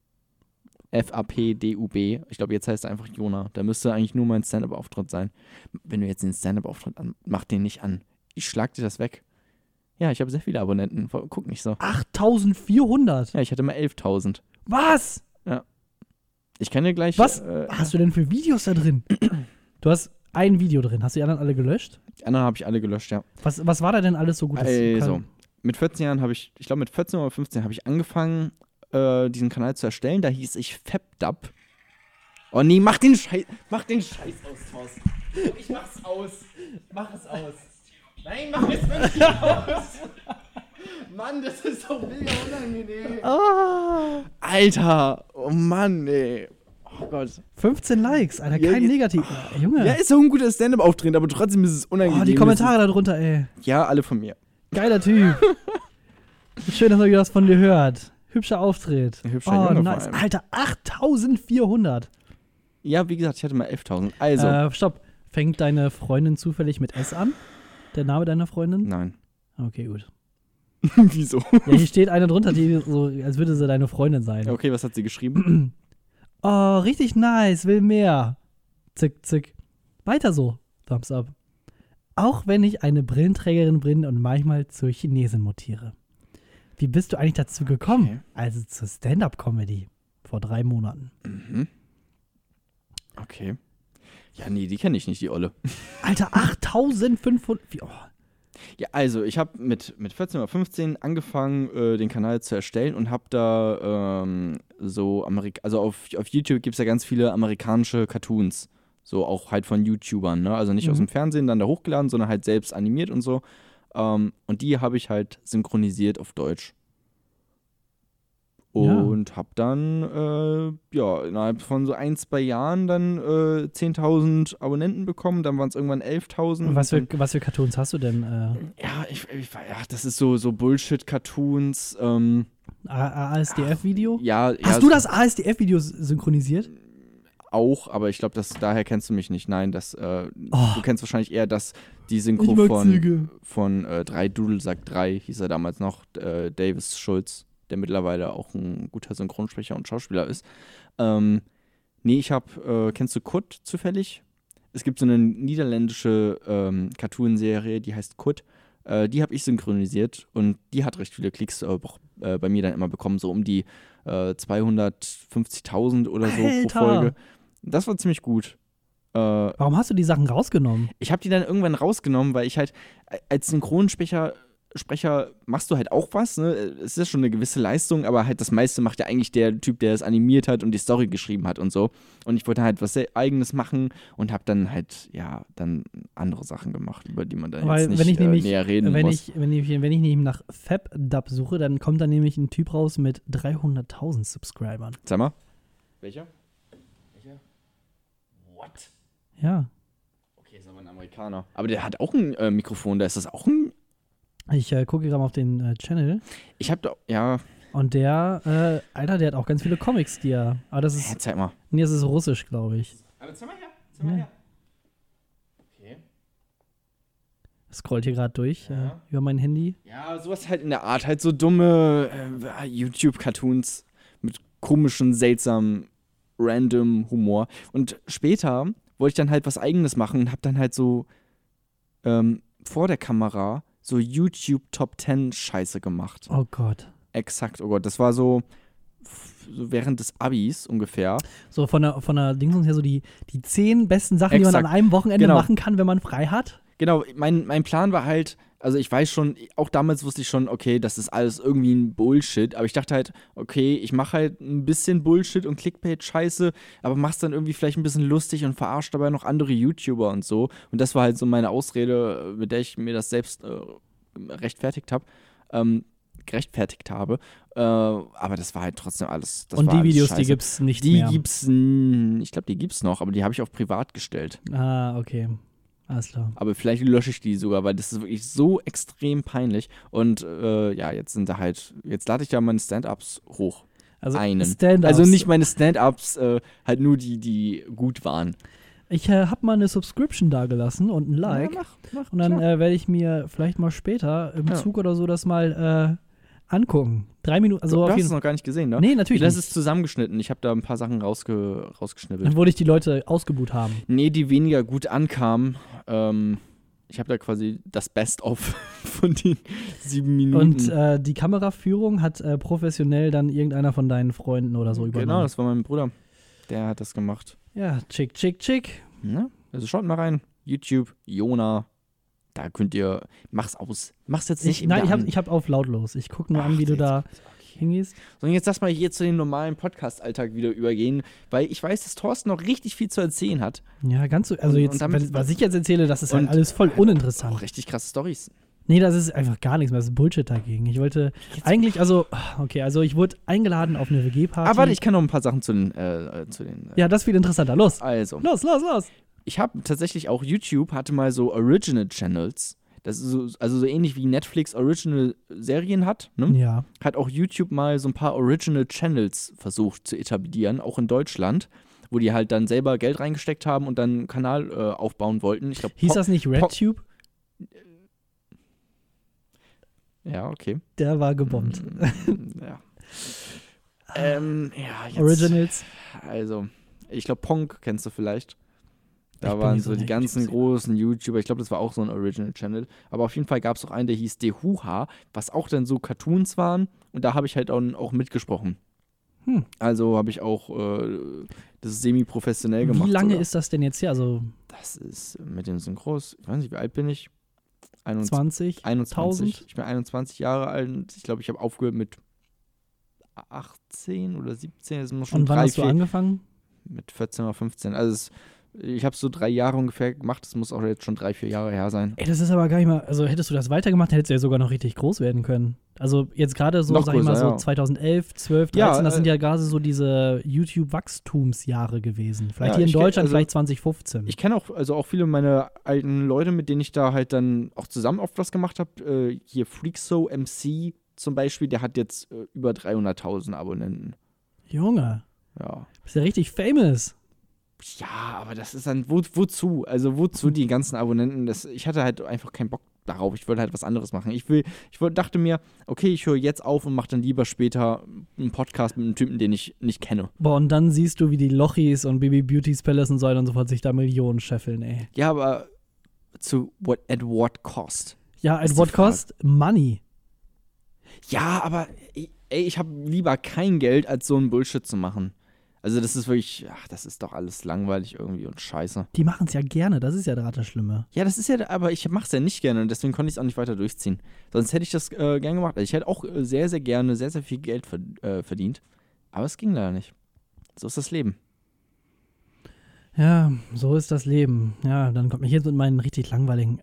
FAPDUB. Ich glaube, jetzt heißt er einfach Jona. Da müsste eigentlich nur mein Stand-Up-Auftritt sein. Wenn du jetzt den Stand-Up-Auftritt mach den nicht an. Ich schlag dir das weg. Ja, ich habe sehr viele Abonnenten. Guck nicht so. 8400? Ja, ich hatte mal 11.000. Was? Ich kann dir gleich... Was hast du denn für Videos da drin? Du hast ein Video drin. Hast du die anderen alle gelöscht? Die anderen habe ich alle gelöscht, ja. Was war da denn alles so gut? Also, mit 14 Jahren habe ich glaube mit 14 oder 15 habe ich angefangen, diesen Kanal zu erstellen. Da hieß ich FabDub. Oh nee, mach den Scheiß aus, Thorsten. Ich mach's aus. Mach es aus. Nein, mach es wirklich aus. Mann, das ist doch mega unangenehm. Alter, oh Mann, ey. Oh Gott. 15 Likes, Alter, Ja, kein Negativ. Junge. Ja, ist doch ein guter Stand-Up-Auftritt, aber trotzdem ist es unangenehm. Oh, die Kommentare da drunter, ey. Ja, alle von mir. Geiler Typ. Schön, dass man wieder was von dir hört. Hübscher Auftritt. Hübscher Junge vor nice. allem. Alter, 8400. Ja, wie gesagt, ich hatte mal 11.000. Also. Stopp. Fängt deine Freundin zufällig mit S an? Der Name deiner Freundin? Nein. Okay, gut. Wieso? Ja, hier steht eine drunter, die so, als würde sie deine Freundin sein. Okay, was hat sie geschrieben? Oh, richtig nice, will mehr. Zick, zick. Weiter so. Thumbs up. Auch wenn ich eine Brillenträgerin bin und manchmal zur Chinesin mutiere. Wie bist du eigentlich dazu gekommen? Okay. Also zur Stand-Up-Comedy. Vor 3 Monaten. Mhm. Okay. Ja, nee, die kenne ich nicht, die Olle. Alter, 8500. Oh. Ja, also ich habe mit 14 oder 15 angefangen, den Kanal zu erstellen und habe da also auf YouTube gibt es ja ganz viele amerikanische Cartoons. So auch halt von YouTubern, ne? Also nicht aus dem Fernsehen dann da hochgeladen, sondern halt selbst animiert und so. Und die habe ich halt synchronisiert auf Deutsch. Und habe dann, innerhalb von so 1-2 Jahren dann 10.000 Abonnenten bekommen. Dann waren es irgendwann 11.000. Was für Cartoons hast du denn? Ja, das ist so Bullshit-Cartoons. ASDF-Video? Ja. Hast du das ASDF-Video synchronisiert? Auch, aber ich glaube, daher kennst du mich nicht. Nein, du kennst wahrscheinlich eher die Synchro von 3 Dudelsack 3, hieß er damals noch, Davis Schulz, der mittlerweile auch ein guter Synchronsprecher und Schauspieler ist. Kennst du Kut zufällig? Es gibt so eine niederländische Cartoon-Serie, die heißt Kut. Die habe ich synchronisiert und die hat recht viele Klicks bei mir dann immer bekommen, so um die 250.000 oder so pro Folge. Das war ziemlich gut. Warum hast du die Sachen rausgenommen? Ich habe die dann irgendwann rausgenommen, weil ich halt als Synchronsprecher machst du halt auch was, ne? Es ist schon eine gewisse Leistung, aber halt das meiste macht ja eigentlich der Typ, der es animiert hat und die Story geschrieben hat und so. Und ich wollte halt was Eigenes machen und habe dann halt, dann andere Sachen gemacht, über die man dann jetzt nicht näher reden muss. Wenn ich nämlich nach FabDub suche, dann kommt da nämlich ein Typ raus mit 300.000 Subscribern. Sag mal. Welcher? What? Ja. Okay, ist aber ein Amerikaner. Aber der hat auch ein Mikrofon, da ist das auch ein... Ich gucke gerade mal auf den Channel. Ich hab da, ja. Und der, Alter, der hat auch ganz viele Comics, die er. Aber das ist. Zeig mal. Nee, das ist russisch, glaube ich. Aber zeig mal her. Okay. Scrollt hier gerade durch über mein Handy. Ja, sowas halt in der Art. Halt so dumme YouTube-Cartoons mit komischen, seltsamen, random Humor. Und später wollte ich dann halt was Eigenes machen und hab dann halt so vor der Kamera so YouTube Top 10 Scheiße gemacht. Oh Gott. Exakt, oh Gott. Das war so während des Abis ungefähr. So von der Dingsung her so die 10 besten Sachen, die man an einem Wochenende machen kann, wenn man frei hat. Genau, mein Plan war halt, also ich weiß schon, auch damals wusste ich schon, okay, das ist alles irgendwie ein Bullshit, aber ich dachte halt, okay, ich mache halt ein bisschen Bullshit und Clickbait-Scheiße, aber mach's dann irgendwie vielleicht ein bisschen lustig und verarscht dabei noch andere YouTuber und so. Und das war halt so meine Ausrede, mit der ich mir das selbst gerechtfertigt habe. Aber das war halt trotzdem alles. Und die Videos, die gibt's nicht mehr? Ich glaube, die gibt's noch, aber die habe ich auf privat gestellt. Ah, okay. Alles klar. Aber vielleicht lösche ich die sogar, weil das ist wirklich so extrem peinlich. Und jetzt lade ich ja meine Stand-Ups hoch. Also Stand-Ups. Also nicht meine Stand-Ups, halt nur die gut waren. Ich habe mal eine Subscription dagelassen und ein Like. Ja, mach, und dann werde ich mir vielleicht mal später im Zug oder so das mal angucken. 3 Minuten. Also du hast es noch gar nicht gesehen, ne? Nee, natürlich nicht. Das nicht. ist zusammengeschnitten. Ich habe da ein paar Sachen rausgeschnibbelt. Dann wollte ich die Leute ausgebuht haben. Nee, die weniger gut ankamen. Ich habe da quasi das Best-of von den 7 Minuten. Und die Kameraführung hat professionell dann irgendeiner von deinen Freunden oder so übernommen. Genau, das war mein Bruder. Der hat das gemacht. Ja, chick. Ja, also schaut mal rein. YouTube, Jona. Da könnt ihr. Mach's aus. Mach's jetzt nicht Ich hab auf lautlos. Ich gucke nur an, wie du da hingehst. So, und jetzt lass mal hier zu dem normalen Podcast-Alltag wieder übergehen, weil ich weiß, dass Thorsten noch richtig viel zu erzählen hat. Ja, ganz so. Also jetzt, was ich jetzt erzähle, das ist halt alles voll uninteressant. Auch richtig krasse Storys. Nee, das ist einfach gar nichts mehr. Das ist Bullshit dagegen. Ich wollte eigentlich, also ich wurde eingeladen auf eine WG-Party. Aber warte, ich kann noch ein paar Sachen zu den ja, das ist viel interessanter. Los. Also. Los. Ich habe tatsächlich auch YouTube, hatte mal so Original Channels. Das ist so ähnlich wie Netflix Original Serien hat, ne? Ja. Hat auch YouTube mal so ein paar Original Channels versucht zu etablieren, auch in Deutschland, wo die halt dann selber Geld reingesteckt haben und dann einen Kanal aufbauen wollten. Ich glaub, hieß das nicht RedTube? Ja, okay. Der war gebombt. Ja. Jetzt, Originals. Also, ich glaube, Ponk kennst du vielleicht. Da waren so die ganzen großen YouTuber. Ich glaube, das war auch so ein Original-Channel. Aber auf jeden Fall gab es auch einen, der hieß Dehuha, was auch dann so Cartoons waren. Und da habe ich halt auch mitgesprochen. Also habe ich auch das semi-professionell gemacht. Wie lange ist das denn jetzt her? Also das ist mit den Synchros, ich weiß nicht, wie alt bin ich? 21? 21. Ich bin 21 Jahre alt und ich glaube, ich habe aufgehört mit 18 oder 17. Das muss schon und wann hast du angefangen? Mit 14 oder 15. Also ich habe es so 3 Jahre ungefähr gemacht. Das muss auch jetzt schon 3, 4 Jahre her sein. Ey, das ist aber gar nicht mal, also hättest du das weitergemacht, hättest du ja sogar noch richtig groß werden können. Also jetzt gerade so, noch sag größer, ich mal so ja. 2011, 12, 13, das sind ja gerade so diese YouTube-Wachstumsjahre gewesen. Vielleicht hier in Deutschland, vielleicht 2015. Ich kenne auch viele meiner alten Leute, mit denen ich da halt dann auch zusammen oft was gemacht habe. Hier Freakso MC zum Beispiel, der hat jetzt über 300.000 Abonnenten. Junge. Ja. Bist ja richtig famous. Ja, aber das ist dann, wozu? Also wozu die ganzen Abonnenten? Ich hatte halt einfach keinen Bock darauf. Ich wollte halt was anderes machen. Dachte mir, okay, ich höre jetzt auf und mache dann lieber später einen Podcast mit einem Typen, den ich nicht kenne. Boah, und dann siehst du, wie die Lochis und Baby Beauty's Palace und so weiter und so fort sich da Millionen scheffeln, ey. Ja, aber at what cost? Ja, at what cost? Money. Ja, aber ich habe lieber kein Geld, als so einen Bullshit zu machen. Also das ist wirklich, das ist doch alles langweilig irgendwie und scheiße. Die machen es ja gerne, das ist ja gerade das Schlimme. Ja, das ist ja, aber ich mache es ja nicht gerne und deswegen konnte ich es auch nicht weiter durchziehen. Sonst hätte ich das gern gemacht. Also ich hätte auch sehr, sehr gerne sehr, sehr viel Geld verdient, aber es ging leider nicht. So ist das Leben. Ja, so ist das Leben. Ja, dann kommt mich jetzt mit meinen richtig langweiligen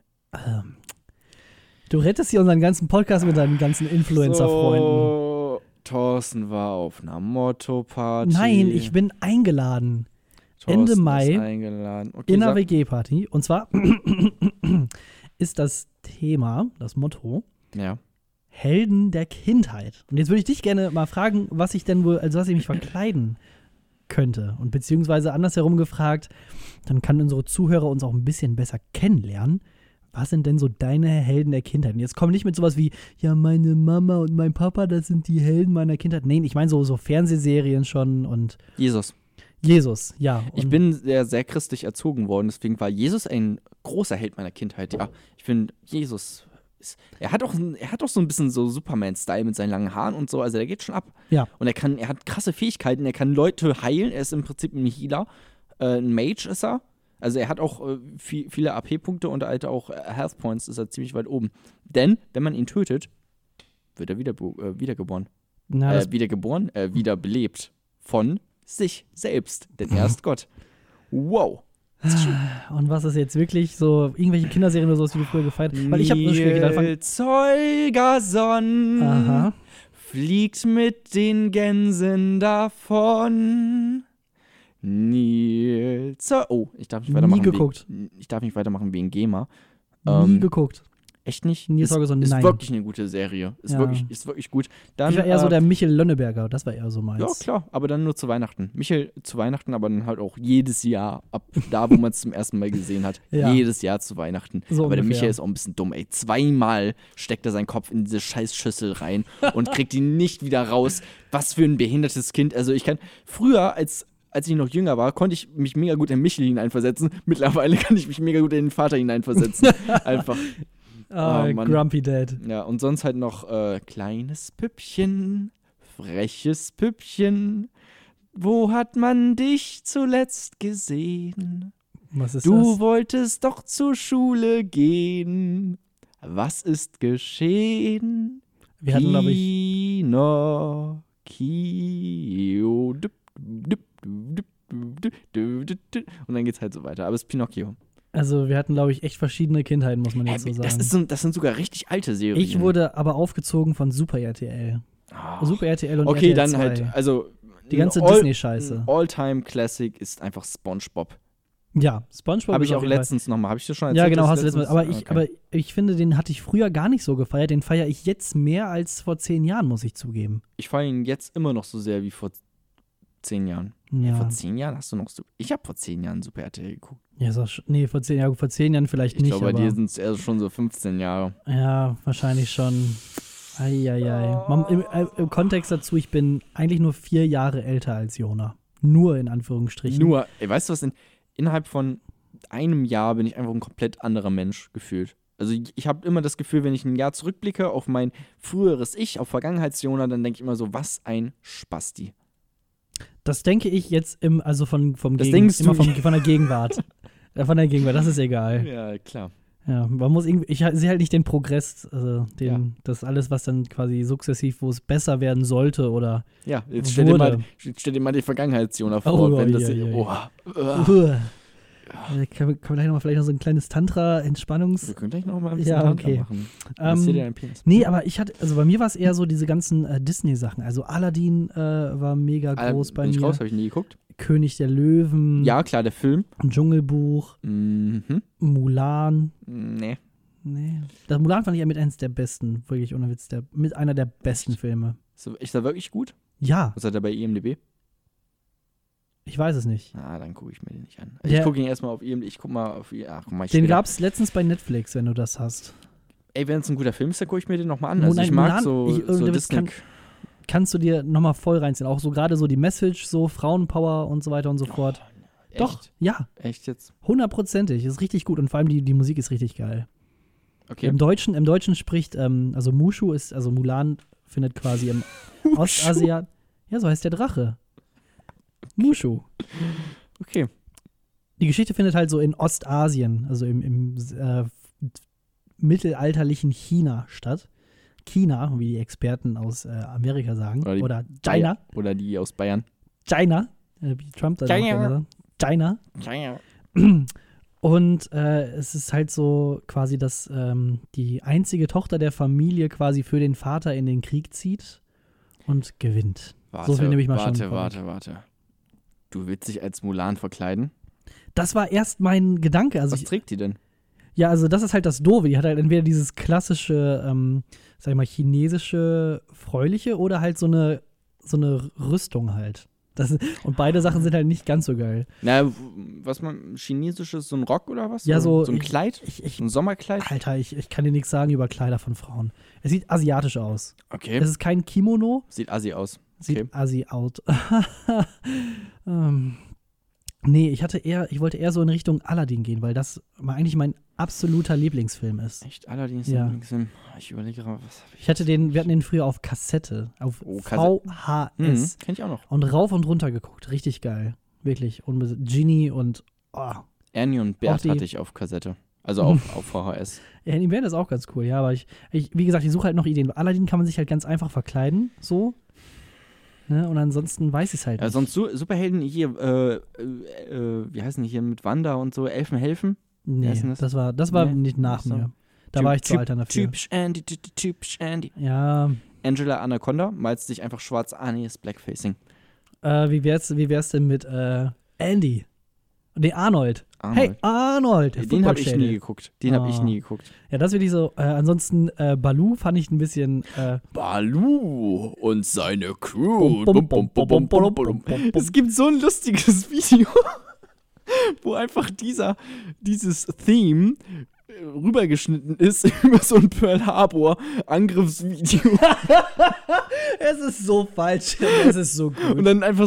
du rettest hier unseren ganzen Podcast mit deinen ganzen Influencer-Freunden. Thorsten war auf einer Motto-Party. Nein, ich bin eingeladen. Thorsten Ende Mai ist eingeladen. Okay, in einer WG-Party. Und zwar ist das Thema, das Motto, ja. Helden der Kindheit. Und jetzt würde ich dich gerne mal fragen, was ich mich verkleiden könnte. Und beziehungsweise andersherum gefragt, dann kann unsere Zuhörer uns auch ein bisschen besser kennenlernen. Was sind denn so deine Helden der Kindheit? Und jetzt komm nicht mit sowas wie, ja, meine Mama und mein Papa, das sind die Helden meiner Kindheit. Nein, ich meine so Fernsehserien schon und Jesus, ja. Ich bin sehr, sehr christlich erzogen worden, deswegen war Jesus ein großer Held meiner Kindheit. Ja, ich finde, Jesus, er hat auch so ein bisschen so Superman-Style mit seinen langen Haaren und so, also der geht schon ab. Ja. Und er hat krasse Fähigkeiten, er kann Leute heilen, er ist im Prinzip ein Healer, ein Mage ist er. Also er hat auch viele AP-Punkte und halt auch Health Points, ist er ziemlich weit oben. Denn, wenn man ihn tötet, wird er wiedergeboren. Wiederbelebt von sich selbst. Denn er ist Gott. Wow. Und was ist jetzt wirklich so, irgendwelche Kinderserien oder sowas, die du früher gefeiert hast? Weil ich habe Nils Holgersson fliegt mit den Gänsen davon. Nils. Oh, ich darf nicht weitermachen. Nie geguckt. Ich darf nicht weitermachen wegen GEMA. Nie geguckt. Echt nicht? Nils Holgersson, nein. Ist wirklich eine gute Serie. Ist wirklich gut. Dann, ich war eher so der Michel Lönneberger, das war eher so meins. Ja, klar, aber dann nur zu Weihnachten. Michel zu Weihnachten, aber dann halt auch jedes Jahr, ab da, wo man es zum ersten Mal gesehen hat. Ja. Jedes Jahr zu Weihnachten. So aber ungefähr. Der Michel ist auch ein bisschen dumm, ey. 2-mal steckt er seinen Kopf in diese Scheißschüssel rein und kriegt ihn nicht wieder raus. Was für ein behindertes Kind. Also ich kann, früher, als als ich noch jünger war, konnte ich mich mega gut in Michel hineinversetzen. Mittlerweile kann ich mich mega gut in den Vater hineinversetzen. Einfach. Mann. Grumpy Dad. Ja, und sonst halt noch kleines Püppchen, freches Püppchen, wo hat man dich zuletzt gesehen? Was ist Du das? wolltest doch zur Schule gehen. Was ist geschehen? Wir hatten, glaube ich, Pinocchio. Und dann geht's halt so weiter. Aber es ist Pinocchio. also wir hatten, glaube ich, echt verschiedene Kindheiten, muss man jetzt so sagen. Das sind sogar richtig alte Serien. Ich wurde aber aufgezogen von Super RTL. Super RTL und Okay, RTL dann 2. halt, also Die ganze ein Disney-Scheiße. All-Time-Classic ist einfach SpongeBob. Ja, SpongeBob Habe ist ich auf auch jeden Fall- letztens nochmal. Habe ich dir schon erzählt? Ja, genau, dass hast du letztes Mal. letztens- Aber okay. ich finde, den hatte ich früher gar nicht so gefeiert. Den feiere ich jetzt mehr als vor 10 Jahren, muss ich zugeben. Ich feiere ihn jetzt immer noch so sehr wie vor 10 Jahren. Ja, Vor 10 Jahren hast du noch so. Ich habe vor 10 Jahren Super RTL geguckt. ja nee, vor 10 Jahren, vielleicht Ich nicht. glaube, bei aber, dir sind es eher schon so 15 Jahre. ja, wahrscheinlich schon. Eieiei. Im Kontext dazu, ich bin eigentlich nur 4 Jahre älter als Jona. Nur in Anführungsstrichen. Nur, weißt du was, innerhalb von einem Jahr bin ich einfach ein komplett anderer Mensch gefühlt. Also ich habe immer das Gefühl, wenn ich ein Jahr zurückblicke auf mein früheres Ich, auf Vergangenheits-Jona, dann denke ich immer so, was ein Spasti. Das denke ich jetzt von Das denkst du von der Gegenwart. Von der Gegenwart, das ist egal. Ja, klar. Ja, man muss irgendwie, ich sehe halt nicht den Progress, also das alles, was dann quasi sukzessiv, wo es besser werden sollte oder Ja, jetzt stell dir mal die Vergangenheits-Jona vor, wenn das Können wir gleich noch vielleicht noch so ein kleines Wir Tantra-Entspannungs... können gleich noch mal ein bisschen Ja, Tantra okay. machen. Massier dir deinen Penis. Nee, aber also bei mir war es eher so diese ganzen Disney-Sachen. Also Aladdin war mega groß bei Bin ich mir. raus, habe ich nie geguckt. König der Löwen. Ja, klar, der Film. Dschungelbuch. Mhm. Mulan. Nee. Nee. Das Mulan fand ich ja mit eins der besten, wirklich ohne Witz, mit einer der besten Filme. Ist er wirklich gut? Ja, Was hat er bei IMDb? ich weiß es nicht. Ah, dann gucke ich mir den nicht an. Der- Ich gucke ihn erstmal auf IMDb. Ich guck mal auf guck mal, Den gab es letztens bei Netflix, wenn du das hast. Ey, wenn es ein guter Film ist, dann gucke ich mir den nochmal an. Also Mulan- ich mag Mulan- so das Disney. Kannst du dir nochmal voll reinziehen. Auch so gerade so die Message, so Frauenpower und so weiter und so fort. Doch, Echt? ja, Echt jetzt? 100%ig. Ist richtig gut und vor allem die Musik ist richtig geil. Okay. Im Deutschen spricht, also Mushu ist, also Mulan findet quasi im Ostasiat. Ja, so heißt der Drache. Mushu. Okay. Die Geschichte findet halt so in Ostasien, also im mittelalterlichen China statt. China, wie die Experten aus Amerika sagen. Oder China. Oder die aus Bayern. China. Wie Trump da China. China. Und es ist halt so quasi, dass die einzige Tochter der Familie quasi für den Vater in den Krieg zieht und gewinnt. So viel nehme ich mal schon vorweg. Warte. Du willst dich als Mulan verkleiden? Das war erst mein Gedanke. Also Was trägt die denn? ja, also das ist halt das Doofe. Die hat halt entweder dieses klassische, sag ich mal, chinesische Fräuliche oder halt so eine Rüstung halt. Und beide Sachen sind halt nicht ganz so geil. Na, was man, chinesisches, so ein Rock oder was? Ja, so ein Kleid? Ich, So ein Sommerkleid? Alter, ich kann dir nichts sagen über Kleider von Frauen. Es sieht asiatisch aus. Okay. Es ist kein Kimono, Sieht assi aus. sieht Okay. assi out. Nee, ich wollte eher so in Richtung Aladdin gehen, weil das eigentlich mein absoluter Lieblingsfilm ist. Echt? Aladdin ist Ja. ein Lieblingsfilm. Ich überlege gerade, was habe ich. Wir hatten den früher auf Kassette, auf Kassette. VHS Kenn ich auch noch. und rauf und runter geguckt. Richtig geil. Wirklich. Und Genie und Ernie und Bert die- hatte ich auf Kassette. Also auf VHS. ja, die Band ist auch ganz cool, ja, aber wie gesagt, ich suche halt noch Ideen. Aladdin kann man sich halt ganz einfach verkleiden, so. Ne? Und ansonsten weiß ich es halt Ja, nicht. sonst Superhelden hier, wie heißen die hier mit Wanda und so, Elfen helfen? Nee, wer ist denn das? das war Nee, nicht nach ach so. mir. Da war ich zu alt dafür. Typisch Andy, typisch Andy. Ja, Angela Anaconda malst dich einfach schwarz. Ah, nee, ist Blackfacing. wie wär's denn mit Andy? Nee, Arnold. Hey, Arnold! der Den habe ich Footballschädel. nie geguckt. Den habe ich Oh. nie geguckt. Ja, das will ich so. Ansonsten, Baloo fand ich ein bisschen. Baloo und seine Crew. Bum, bum, bum, bum, bum, bum, bum. Es gibt so ein lustiges Video, wo einfach dieses Theme rübergeschnitten ist über so ein Pearl Harbor Angriffsvideo Es ist so falsch. Es ist so gut. und dann einfach so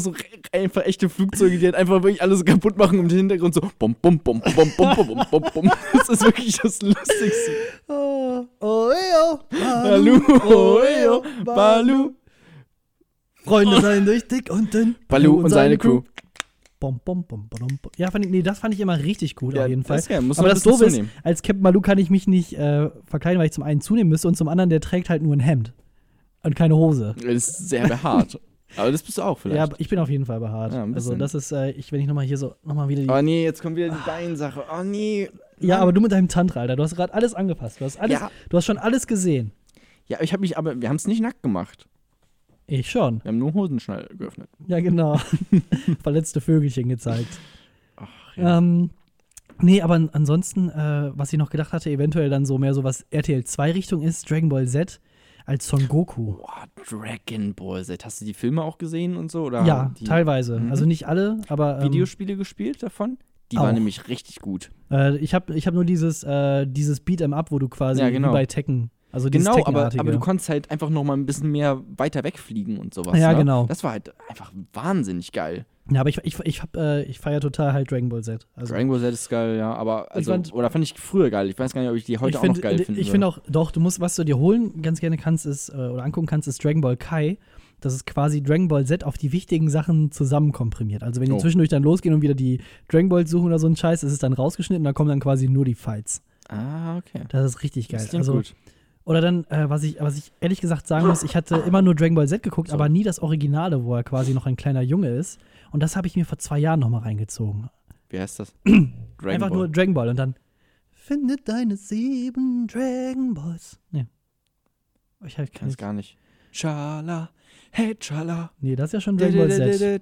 einfach echte Flugzeuge, die halt einfach wirklich alles kaputt machen und im Hintergrund so bom, bom, bom, bom, bom, bom, bom, bom, bom. Das ist wirklich das Lustigste. Oh, Balu, oh, eo, Balu. Freunde seien durch dick und dünn. Balu und seine Crew. Bom, bom, bom, bom, bom. Ja, das fand ich immer richtig gut, Ja, auf jeden Fall. das ist geil, muss Aber man das ein bisschen Doofe ist, zunehmen. als Captain Baloo kann ich mich nicht verkleiden, weil ich zum einen zunehmen müsste und zum anderen, der trägt halt nur ein Hemd und keine Hose. Das ist sehr behaart. Aber das bist du auch vielleicht. Ja, ich bin auf jeden Fall behaart. Ja, ein also bisschen. das ist, wenn ich nochmal wieder die. Oh nee, jetzt kommt wieder die Beinsache. Oh nee. Ja, aber du mit deinem Tantra, Alter, du hast gerade alles angepasst. Du hast schon alles gesehen. Ja, aber wir haben es nicht nackt gemacht. Ich schon. Wir haben nur Hosenschnall geöffnet. Ja, genau. Verletzte Vögelchen gezeigt. Ach ja. Nee, aber ansonsten, was ich noch gedacht hatte, eventuell dann so mehr so was RTL 2 Richtung ist, Dragon Ball Z als Son Goku. Boah, Dragon Ball Z. Hast du die Filme auch gesehen und so? Oder Ja, teilweise. Also nicht alle, aber Videospiele gespielt davon? Die auch. waren nämlich richtig gut. Ich hab nur dieses Beat'em Up, wo du quasi Ja, genau. wie bei Tekken, also dieses Genau, aber Tekken-artige. du konntest halt einfach noch mal ein bisschen mehr weiter wegfliegen und sowas. Ja, ne? genau. Das war halt einfach wahnsinnig geil. Ja, aber ich feiere total halt Dragon Ball Z. Also, Dragon Ball Z ist geil, ja, aber fand ich früher geil. Ich weiß gar nicht, ob ich die heute auch noch geil finde. Ich finde auch, doch, was du dir holen ganz gerne kannst, ist, oder angucken kannst, ist Dragon Ball Kai. Das ist quasi Dragon Ball Z auf die wichtigen Sachen zusammenkomprimiert. Also wenn die zwischendurch dann losgehen und wieder die Dragon Balls suchen oder so ein Scheiß, ist es dann rausgeschnitten und dann kommen dann quasi nur die Fights. Ah, okay. Das ist richtig geil. Das klingt gut. Oder dann, was ich ehrlich gesagt sagen muss, ich hatte immer nur Dragon Ball Z geguckt, aber nie das Originale, wo er quasi noch ein kleiner Junge ist. Und das habe ich mir vor 2 Jahren nochmal reingezogen. Wie heißt das? Einfach nur Dragon Ball und dann finde deine 7 Dragon Balls. Nee. Ich halt kann es gar nicht. Chala, hey Chala. Nee, das ist ja schon Dragon Ball Z.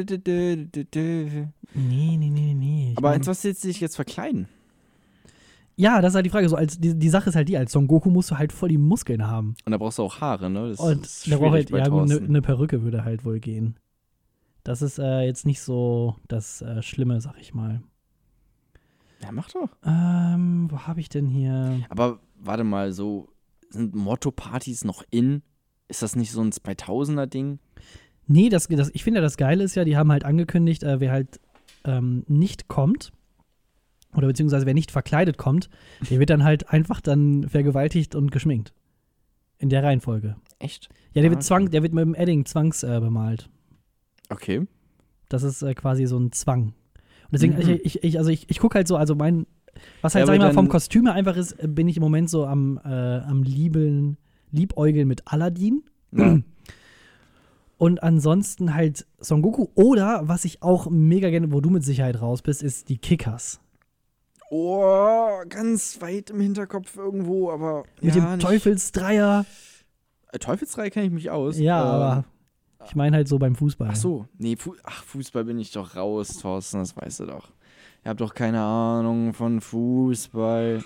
Nee. Aber als was willst du dich jetzt verkleiden? Ja, das ist halt die Frage. So, die Sache ist halt als Son Goku musst du halt voll die Muskeln haben. Und da brauchst du auch Haare, ne? Das und ist da braucht halt, bei ja, Thorsten. eine Perücke würde halt wohl gehen. Das ist jetzt nicht so das Schlimme, sag ich mal. Ja, mach doch. Wo habe ich denn hier? Aber warte mal, so sind Motto-Partys noch in? Ist das nicht so ein 2000er-Ding? Nee, ich finde ja, das Geile ist ja, die haben halt angekündigt, wer halt nicht kommt, oder beziehungsweise wer nicht verkleidet kommt, der wird dann halt einfach dann vergewaltigt und geschminkt. In der Reihenfolge. Echt? Ja, der wird mit dem Edding bemalt. Okay. Das ist quasi so ein Zwang. Und deswegen, ich gucke halt so, also was halt, sag ich mal, vom Kostüm her einfach ist, bin ich im Moment so am Liebäugeln mit Aladdin. Ja. Und ansonsten halt Son Goku. Oder, was ich auch mega gerne, wo du mit Sicherheit raus bist, ist die Kickers. Oh, ganz weit im Hinterkopf irgendwo, aber Mit ja, dem Teufelsdreier. Teufelsdreier kenne ich mich aus. Ja, aber ich meine halt so beim Fußball. Ach so, nee, Fußball bin ich doch raus, Thorsten, das weißt du doch. Ihr habt doch keine Ahnung von Fußball.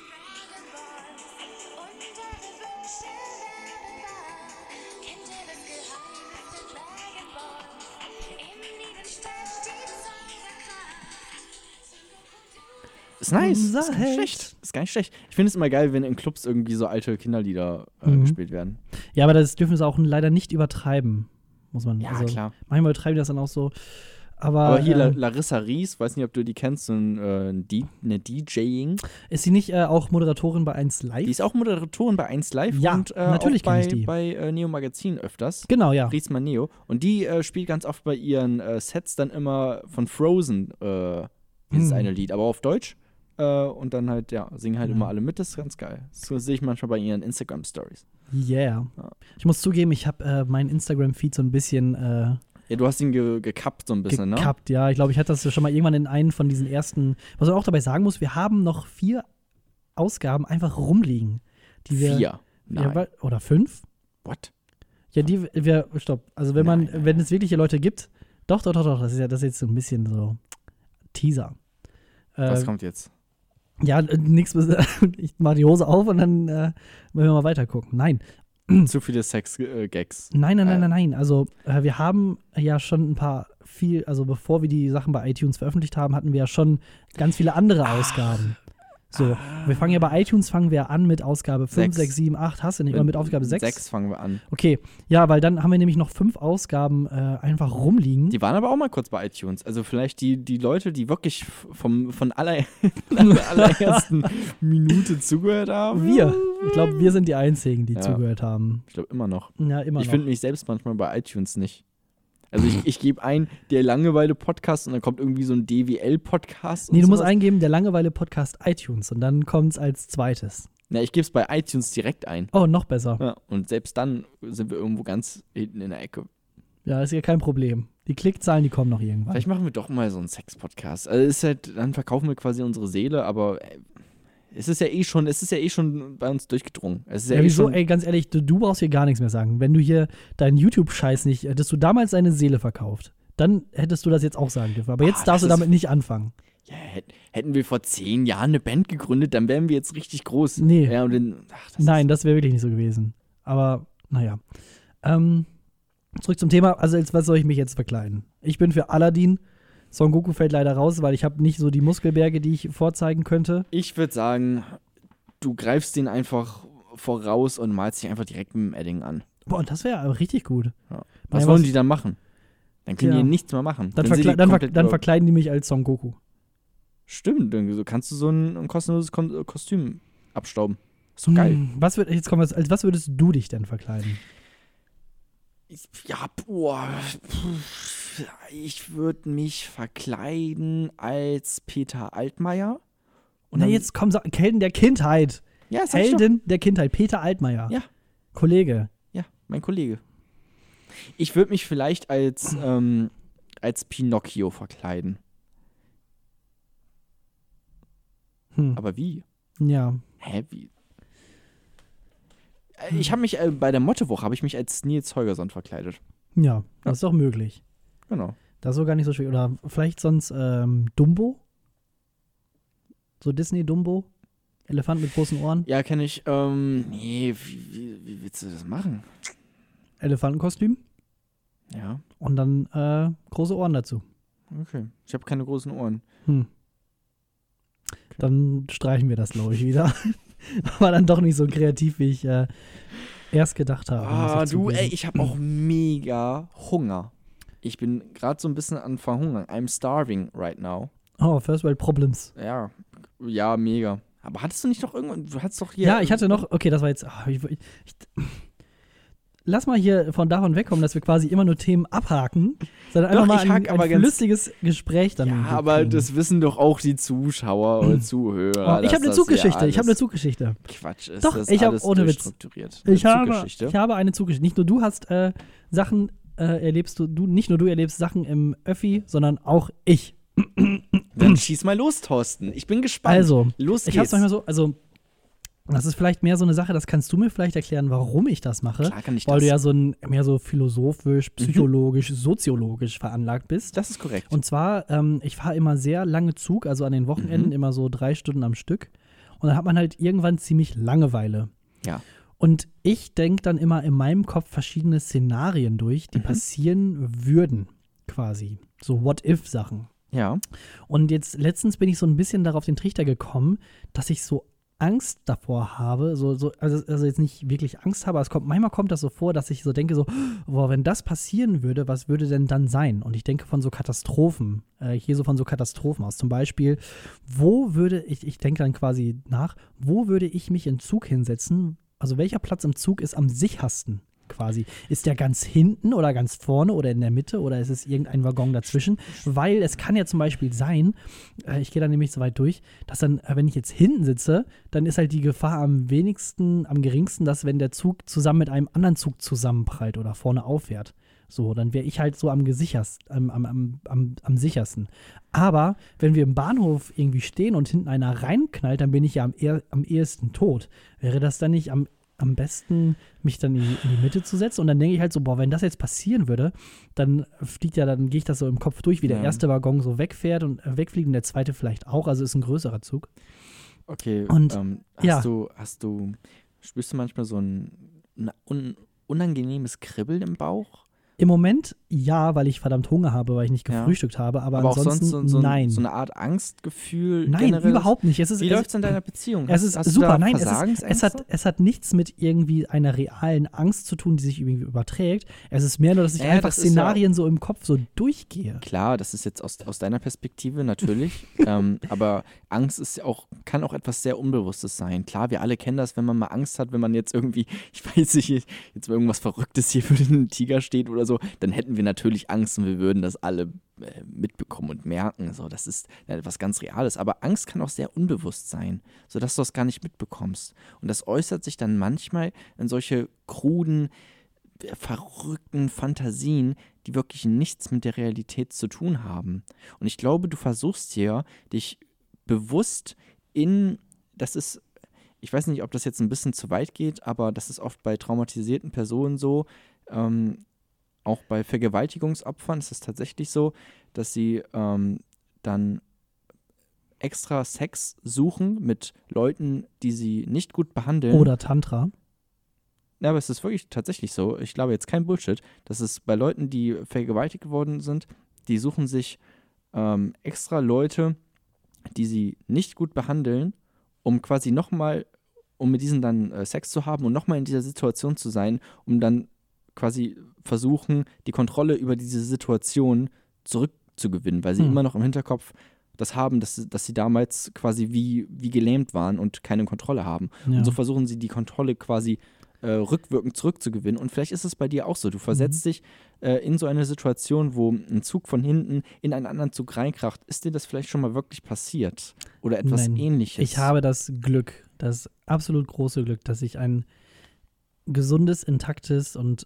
Ist nice. Ist gar nicht schlecht. Ist gar nicht schlecht. Ich finde es immer geil, wenn in Clubs irgendwie so alte Kinderlieder gespielt werden. Ja, aber das dürfen sie auch leider nicht übertreiben, muss man. Ja, klar. Manchmal übertreiben die das dann auch so. Aber hier Larissa Ries, weiß nicht, ob du die kennst, so eine DJing. Ist sie nicht auch Moderatorin bei 1 Live? Die ist auch Moderatorin bei 1 Live ja, und natürlich auch ich die. bei Neo Magazin öfters. Genau, ja. Riesmann Neo. Und die spielt ganz oft bei ihren Sets dann immer von Frozen dieses eine Lied, aber auf Deutsch. Und dann halt, singen halt immer alle mit. Das ist ganz geil. So sehe ich manchmal bei ihren Instagram-Stories. Yeah. Ja. Ich muss zugeben, ich habe meinen Instagram-Feed so ein bisschen ja, du hast ihn gekappt so ein bisschen, ne? Gekappt, ja. Ich glaube, ich hatte das schon mal irgendwann in einen von diesen ersten. Was man auch dabei sagen muss, wir haben noch 4 Ausgaben einfach rumliegen. 4? Nein. Ja, oder 5? What? Ja, stopp. Also wenn es wirkliche Leute gibt, doch, das ist jetzt so ein bisschen so Teaser. Was kommt jetzt? Ja, nichts. Ich mache die Hose auf und dann wollen wir mal weiter gucken. Nein. Zu viele Sex-Gags. Nein. Also, wir haben ja schon also bevor wir die Sachen bei iTunes veröffentlicht haben, hatten wir ja schon ganz viele andere Ausgaben. So, wir fangen ja bei iTunes fangen wir an mit Ausgabe 5, 6. 6, 7, 8, hast du nicht? Oder mit Ausgabe 6? 6 fangen wir an. Okay, ja, weil dann haben wir nämlich noch 5 Ausgaben einfach rumliegen. Die waren aber auch mal kurz bei iTunes. Also vielleicht die Leute, die wirklich von der allerersten Minute zugehört haben. Ich glaube, wir sind die Einzigen, die Ja. zugehört haben. Ich glaube immer noch. Ja, immer Ich noch. finde mich selbst manchmal bei iTunes nicht. Also ich gebe ein, der Langeweile-Podcast und dann kommt irgendwie so ein DWL-Podcast. Nee, du musst sowas. eingeben, der Langeweile-Podcast iTunes und dann kommt es als zweites. Na, ich gebe es bei iTunes direkt ein. Oh, noch besser. Ja, und selbst dann sind wir irgendwo ganz hinten in der Ecke. Ja, ist ja kein Problem. Die Klickzahlen, die kommen noch irgendwann. Vielleicht machen wir doch mal so einen Sex-Podcast. Also ist halt, dann verkaufen wir quasi unsere Seele, aber es ist ja eh schon bei uns durchgedrungen. Es ist ja Ja, wieso? schon, Ey, ganz ehrlich, du brauchst hier gar nichts mehr sagen. Wenn du hier deinen YouTube-Scheiß nicht, hättest du damals deine Seele verkauft, dann hättest du das jetzt auch sagen dürfen. Aber jetzt darfst du das damit nicht anfangen. ja, hätten wir vor 10 Jahren eine Band gegründet, dann wären wir jetzt richtig groß. Nee. Ja, und dann, Nein, das wäre wirklich nicht so gewesen. Aber, naja. Zurück zum Thema. Also, als was soll ich mich jetzt verkleiden? Ich bin für Aladdin. Son Goku fällt leider raus, weil ich habe nicht so die Muskelberge, die ich vorzeigen könnte. Ich würde sagen, du greifst den einfach voraus und malst dich einfach direkt mit dem Edding an. Boah, das wäre aber richtig gut. Ja. Was Naja, wollen die dann machen? Dann können Ja. die nichts mehr machen. Dann, sind die komplett dann über- verkleiden die mich als Son Goku. Stimmt, irgendwie so kannst du so ein kostenloses Kostüm abstauben. Ist doch geil. Jetzt kommen wir, als was würdest du dich denn verkleiden? Ja, boah. Ich würde mich verkleiden als Peter Altmaier. Und Na, dann- jetzt komm, Helden der Kindheit. Ja, sag ich doch. Helden der Kindheit. Peter Altmaier. Ja. Kollege. Ja, mein Kollege. Ich würde mich vielleicht als Pinocchio verkleiden. Aber wie? Ja. Hä, wie? Ich habe mich bei der Mottowoche habe ich mich als Nils Holgersson verkleidet. Ja, das ist doch möglich. Genau. Das ist doch gar nicht so schwierig. Oder vielleicht sonst Dumbo? So Disney-Dumbo? Elefant mit großen Ohren? Ja, kenne ich. Nee, wie willst du das machen? Elefantenkostüm? Ja, Und dann große Ohren dazu. okay. Ich habe keine großen Ohren. Dann streichen wir das, glaube ich, wieder. War dann doch nicht so kreativ, wie ich erst gedacht habe. muss ich zugeben. Ich habe auch mega Hunger. Ich bin gerade so ein bisschen an Verhungern. I'm starving right now. Oh, First World Problems. Ja, mega. Aber hattest du nicht noch irgendwann, du hattest doch hier... Ja, ich hatte noch, okay, das war jetzt, lass mal hier von davon wegkommen, dass wir quasi immer nur Themen abhaken, sondern Doch, einfach ich mal hack ein aber ganz- flüssiges Gespräch dann Ja, irgendwie aber kriegen. das wissen doch auch die Zuschauer oder Zuhörer. Oh, ich habe eine dass das Zuggeschichte, ja ich habe eine alles Zuggeschichte. Quatsch ist. Doch, das ich hab alles ohne Witz. durchstrukturiert. Ich Zuggeschichte? habe eine Zuggeschichte. Nicht nur du hast Sachen nicht nur du erlebst Sachen im Öffi, sondern auch ich. Dann schieß mal los, Thorsten. Ich bin gespannt. Also, los ich habe es geht's. manchmal so, also das ist vielleicht mehr so eine Sache, das kannst du mir vielleicht erklären, warum ich das mache. Klar kann ich Weil das. du ja so mehr so philosophisch, psychologisch, soziologisch veranlagt bist. Das ist korrekt. Und zwar, ich fahre immer sehr lange Zug, also an den Wochenenden immer so 3 Stunden am Stück. Und dann hat man halt irgendwann ziemlich Langeweile. Ja. Und ich denke dann immer in meinem Kopf verschiedene Szenarien durch, die passieren würden, quasi. So What-If-Sachen. Ja. Und jetzt letztens bin ich so ein bisschen darauf den Trichter gekommen, dass ich so Angst davor habe, also jetzt nicht wirklich Angst habe, aber manchmal kommt das so vor, dass ich so denke, so, boah, wenn das passieren würde, was würde denn dann sein? Und ich denke von so Katastrophen, hier so von so Katastrophen aus. Zum Beispiel, ich denke dann quasi nach, wo würde ich mich im Zug hinsetzen? Also welcher Platz im Zug ist am sichersten? Quasi. Ist der ganz hinten oder ganz vorne oder in der Mitte oder ist es irgendein Waggon dazwischen? Weil es kann ja zum Beispiel sein, ich gehe da nämlich so weit durch, dass dann, wenn ich jetzt hinten sitze, dann ist halt die Gefahr am geringsten, dass wenn der Zug zusammen mit einem anderen Zug zusammenprallt oder vorne auffährt. So, dann wäre ich halt so am sichersten. Aber wenn wir im Bahnhof irgendwie stehen und hinten einer reinknallt, dann bin ich ja am ehesten tot. Wäre das dann nicht am besten, mich dann in die Mitte zu setzen? Und dann denke ich halt so, boah, wenn das jetzt passieren würde, dann gehe ich das so im Kopf durch, wie der erste Waggon so wegfährt und wegfliegt und der zweite vielleicht auch, also ist ein größerer Zug. Okay. Und, spürst du manchmal so ein unangenehmes Kribbeln im Bauch? Im Moment ja, weil ich verdammt Hunger habe, weil ich nicht gefrühstückt habe, aber auch ansonsten sonst nein. so eine Art Angstgefühl? Nein, generell? überhaupt nicht. Wie läuft es in deiner Beziehung? Es ist hast du super. da Nein, Versagensängste? es hat nichts mit irgendwie einer realen Angst zu tun, die sich irgendwie überträgt. Es ist mehr nur, dass ich einfach das ist Szenarien so im Kopf so durchgehe. Klar, das ist jetzt aus deiner Perspektive natürlich, aber Angst ist ja auch, kann auch etwas sehr Unbewusstes sein. Klar, wir alle kennen das, wenn man mal Angst hat, wenn man jetzt irgendwie, ich weiß nicht, jetzt irgendwas Verrücktes hier für den Tiger steht oder so, dann hätten wir natürlich Angst und wir würden das alle mitbekommen und merken. So, das ist etwas ganz Reales. Aber Angst kann auch sehr unbewusst sein, sodass du das gar nicht mitbekommst. Und das äußert sich dann manchmal in solche kruden, verrückten Fantasien, die wirklich nichts mit der Realität zu tun haben. Und ich glaube, du versuchst hier, dich bewusst das ist, ich weiß nicht, ob das jetzt ein bisschen zu weit geht, aber das ist oft bei traumatisierten Personen so, auch bei Vergewaltigungsopfern ist es tatsächlich so, dass sie dann extra Sex suchen mit Leuten, die sie nicht gut behandeln. Oder Tantra. Ja, aber es ist wirklich tatsächlich so. Ich glaube jetzt kein Bullshit. Das ist bei Leuten, die vergewaltigt worden sind, die suchen sich extra Leute, die sie nicht gut behandeln, um quasi nochmal, um mit diesen dann Sex zu haben und nochmal in dieser Situation zu sein, um dann quasi versuchen, die Kontrolle über diese Situation zurückzugewinnen, weil sie immer noch im Hinterkopf das haben, dass sie damals quasi wie gelähmt waren und keine Kontrolle haben. Ja. Und so versuchen sie die Kontrolle quasi rückwirkend zurückzugewinnen. Und vielleicht ist es bei dir auch so. Du versetzt dich in so eine Situation, wo ein Zug von hinten in einen anderen Zug reinkracht. Ist dir das vielleicht schon mal wirklich passiert? Oder etwas Ähnliches? Ich habe das absolut große Glück, dass ich ein gesundes, intaktes und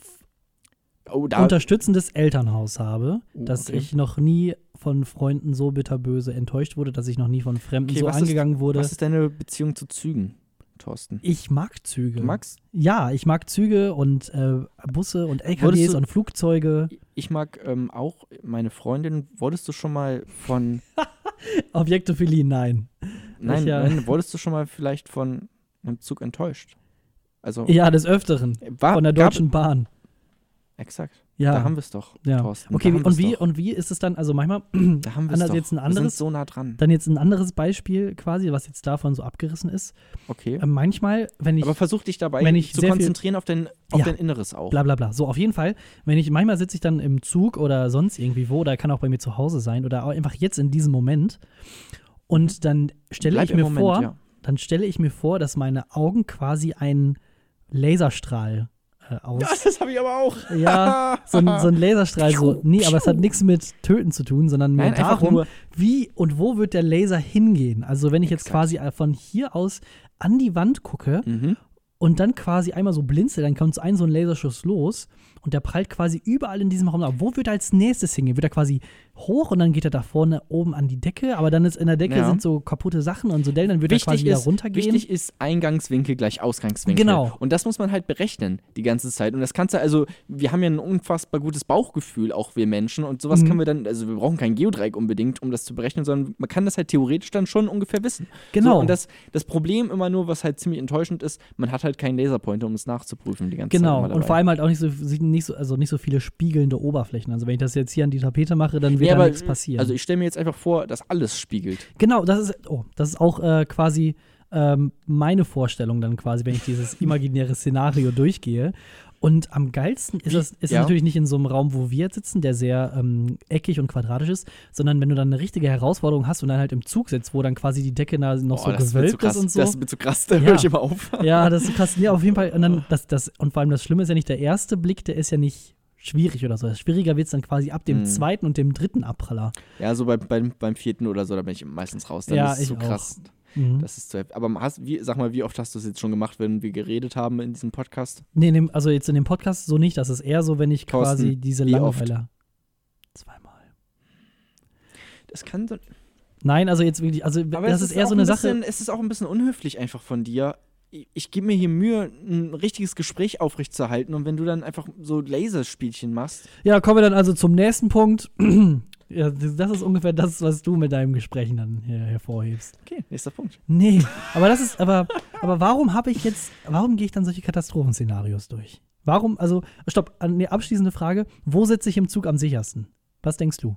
unterstützendes Elternhaus habe, dass ich noch nie von Freunden so bitterböse enttäuscht wurde, dass ich noch nie von Fremden so angegangen wurde. Was ist deine Beziehung zu Zügen, Thorsten? Ich mag Züge. Du magst? Ja, ich mag Züge und Busse und LKWs und Flugzeuge. Ich mag auch meine Freundin. Wurdest du schon mal von Objektophilie, nein. Nein, wurdest du schon mal vielleicht von einem Zug enttäuscht? Also, ja, des Öfteren. Von der Deutschen Bahn. Exakt. Ja. Da haben wir es doch, ja. Thorsten. Okay, und wie ist es dann, also manchmal, da haben wir es doch. Jetzt Wir sind so nah dran. Dann jetzt ein anderes Beispiel quasi, was jetzt davon so abgerissen ist. Okay. Manchmal, wenn ich Aber versuch dich dabei zu konzentrieren auf dein Inneres auch. Bla bla bla. So, auf jeden Fall, manchmal sitze ich dann im Zug oder sonst irgendwie wo, oder kann auch bei mir zu Hause sein oder auch einfach jetzt in diesem Moment und dann stelle ich mir vor, dass meine Augen quasi einen Laserstrahl aus. Ja, das habe ich aber auch. Ja, so ein Laserstrahl. Nee, aber es hat nichts mit Töten zu tun, sondern mehr darum, wie und wo wird der Laser hingehen. Also wenn ich jetzt quasi von hier aus an die Wand gucke und dann quasi einmal so blinzel, dann kommt so ein Laserschuss los und der prallt quasi überall in diesem Raum ab. Wo wird er als nächstes hingehen? Wird er quasi hoch und dann geht er da vorne oben an die Decke, aber dann ist in der Decke sind so kaputte Sachen und so, dann wird er quasi wieder runtergehen. Wichtig ist Eingangswinkel gleich Ausgangswinkel. Genau. Und das muss man halt berechnen die ganze Zeit. Und das kannst du, also wir haben ja ein unfassbar gutes Bauchgefühl, auch wir Menschen, und sowas können wir dann, also wir brauchen kein Geodreieck unbedingt, um das zu berechnen, sondern man kann das halt theoretisch dann schon ungefähr wissen. Genau. So, und das Problem immer nur, was halt ziemlich enttäuschend ist, man hat halt keinen Laserpointer, um es nachzuprüfen die ganze Zeit. Genau, und vor allem halt auch nicht so viele spiegelnde Oberflächen. Also wenn ich das jetzt hier an die Tapete mache, dann wird da nichts passieren. Also ich stelle mir jetzt einfach vor, dass alles spiegelt. Genau, das ist auch quasi meine Vorstellung dann quasi, wenn ich dieses imaginäre Szenario durchgehe. Und am geilsten ist es natürlich nicht in so einem Raum, wo wir jetzt sitzen, der sehr eckig und quadratisch ist, sondern wenn du dann eine richtige Herausforderung hast und dann halt im Zug sitzt, wo dann quasi die Decke noch so gewölbt ist und so. Das wird zu krass, da höre ich immer auf. Ja, das ist krass. Ja, auf jeden Fall. Und dann und vor allem das Schlimme ist ja nicht der erste Blick, der ist ja nicht schwierig oder so. Schwieriger wird es dann quasi ab dem zweiten und dem dritten Abpraller. Ja, so beim vierten oder so, da bin ich meistens raus. Dann ist es so krass. Das ist zu heftig. Aber sag mal, wie oft hast du es jetzt schon gemacht, wenn wir geredet haben in diesem Podcast? Nee, also jetzt in dem Podcast so nicht. Das ist eher so, wenn ich quasi diese Langeweile. 2-mal. Das kann so. Nein, also jetzt wirklich, aber das ist eher so eine Sache. Es ist auch ein bisschen unhöflich einfach von dir. Ich gebe mir hier Mühe, ein richtiges Gespräch aufrechtzuerhalten, und wenn du dann einfach so Laserspielchen machst. Ja, kommen wir dann also zum nächsten Punkt. Ja, das ist ungefähr das, was du mit deinem Gesprächen dann hervorhebst. Okay, nächster Punkt. Nee, aber warum gehe ich dann solche Katastrophenszenarios durch? Warum, also, stopp, eine abschließende Frage. Wo sitze ich im Zug am sichersten? Was denkst du?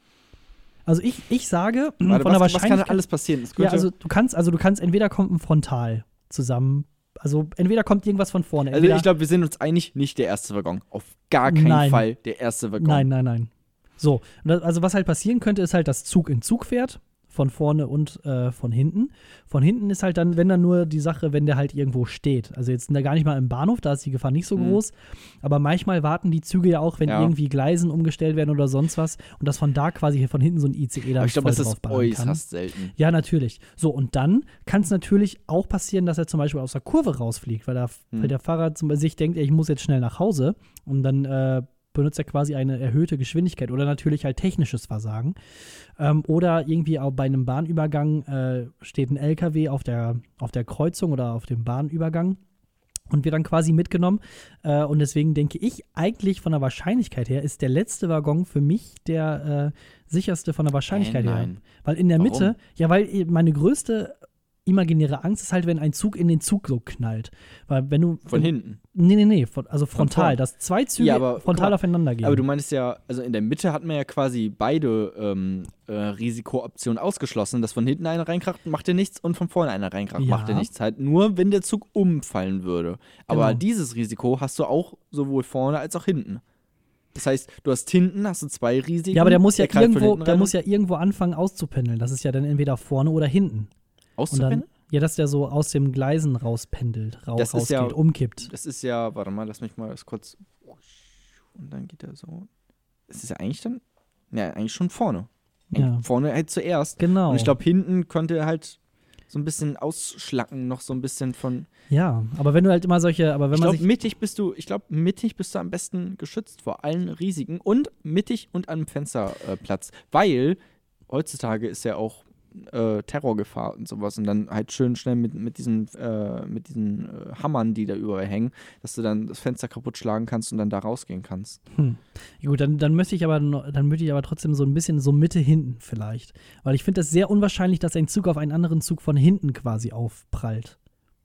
Also ich sage, Warte, von der was Wahrscheinlichkeit. kann alles passieren? Ja, also du kannst entweder kommt ein Frontal zusammen, also entweder kommt irgendwas von vorne. Also ich glaube, wir sind uns einig, nicht der erste Waggon. Auf gar keinen Fall der erste Waggon. Nein. So, also was halt passieren könnte, ist halt, dass Zug in Zug fährt, von vorne und von hinten. Von hinten ist halt dann, wenn dann nur die Sache, wenn der halt irgendwo steht. Also jetzt gar nicht mal im Bahnhof, da ist die Gefahr nicht so groß. Aber manchmal warten die Züge ja auch, wenn irgendwie Gleisen umgestellt werden oder sonst was. Und dass von da quasi von hinten so ein ICE dann Aber ich glaube, das ist draufballern kann. äußerst selten. Ja, natürlich. So, und dann kann es natürlich auch passieren, dass er zum Beispiel aus der Kurve rausfliegt, weil der Fahrer sich denkt, ich muss jetzt schnell nach Hause. Und dann benutzt er quasi eine erhöhte Geschwindigkeit oder natürlich halt technisches Versagen. Oder irgendwie auch bei einem Bahnübergang steht ein LKW auf der Kreuzung oder auf dem Bahnübergang und wird dann quasi mitgenommen. Und deswegen denke ich, eigentlich von der Wahrscheinlichkeit her ist der letzte Waggon für mich der sicherste von der Wahrscheinlichkeit her. Weil in der Warum? Mitte, ja, weil meine größte imaginäre Angst ist halt, wenn ein Zug in den Zug so knallt. Weil wenn du. Von hinten. Nee, also frontal, vorn. dass zwei Züge aber, frontal guck mal, aufeinander gehen. Aber du meinst ja, also in der Mitte hat man ja quasi beide Risikooptionen ausgeschlossen. Dass von hinten einer reinkracht, macht dir nichts und von vorne einer reinkracht, macht dir nichts. Halt nur, wenn der Zug umfallen würde. Aber Genau. dieses Risiko hast du auch sowohl vorne als auch hinten. Das heißt, du hast hinten zwei Risiken. Ja, aber der muss ja greift von hinten rein irgendwo anfangen auszupendeln. Das ist ja dann entweder vorne oder hinten. auszupendeln? Und dann, ja, dass der so aus dem Gleisen rauspendelt, Das ist ja- umkippt. Das ist ja, warte mal, lass mich mal das kurz. Und dann geht er so. Das ist ja eigentlich dann. Ja, eigentlich schon vorne. Ja. Vorne halt zuerst. Genau. Und ich glaube, hinten könnte er halt so ein bisschen ausschlacken, noch so ein bisschen von. Ja, aber wenn du halt immer solche, aber wenn Ich man glaube, sich. mittig bist du am besten geschützt vor allen Risiken und mittig und am Fensterplatz. Weil heutzutage ist ja auch Terrorgefahr und sowas und dann halt schön schnell mit diesen Hammern, die da überall hängen, dass du dann das Fenster kaputt schlagen kannst und dann da rausgehen kannst. Ja, gut, dann möchte ich aber trotzdem so ein bisschen so Mitte hinten vielleicht. Weil ich finde es sehr unwahrscheinlich, dass ein Zug auf einen anderen Zug von hinten quasi aufprallt.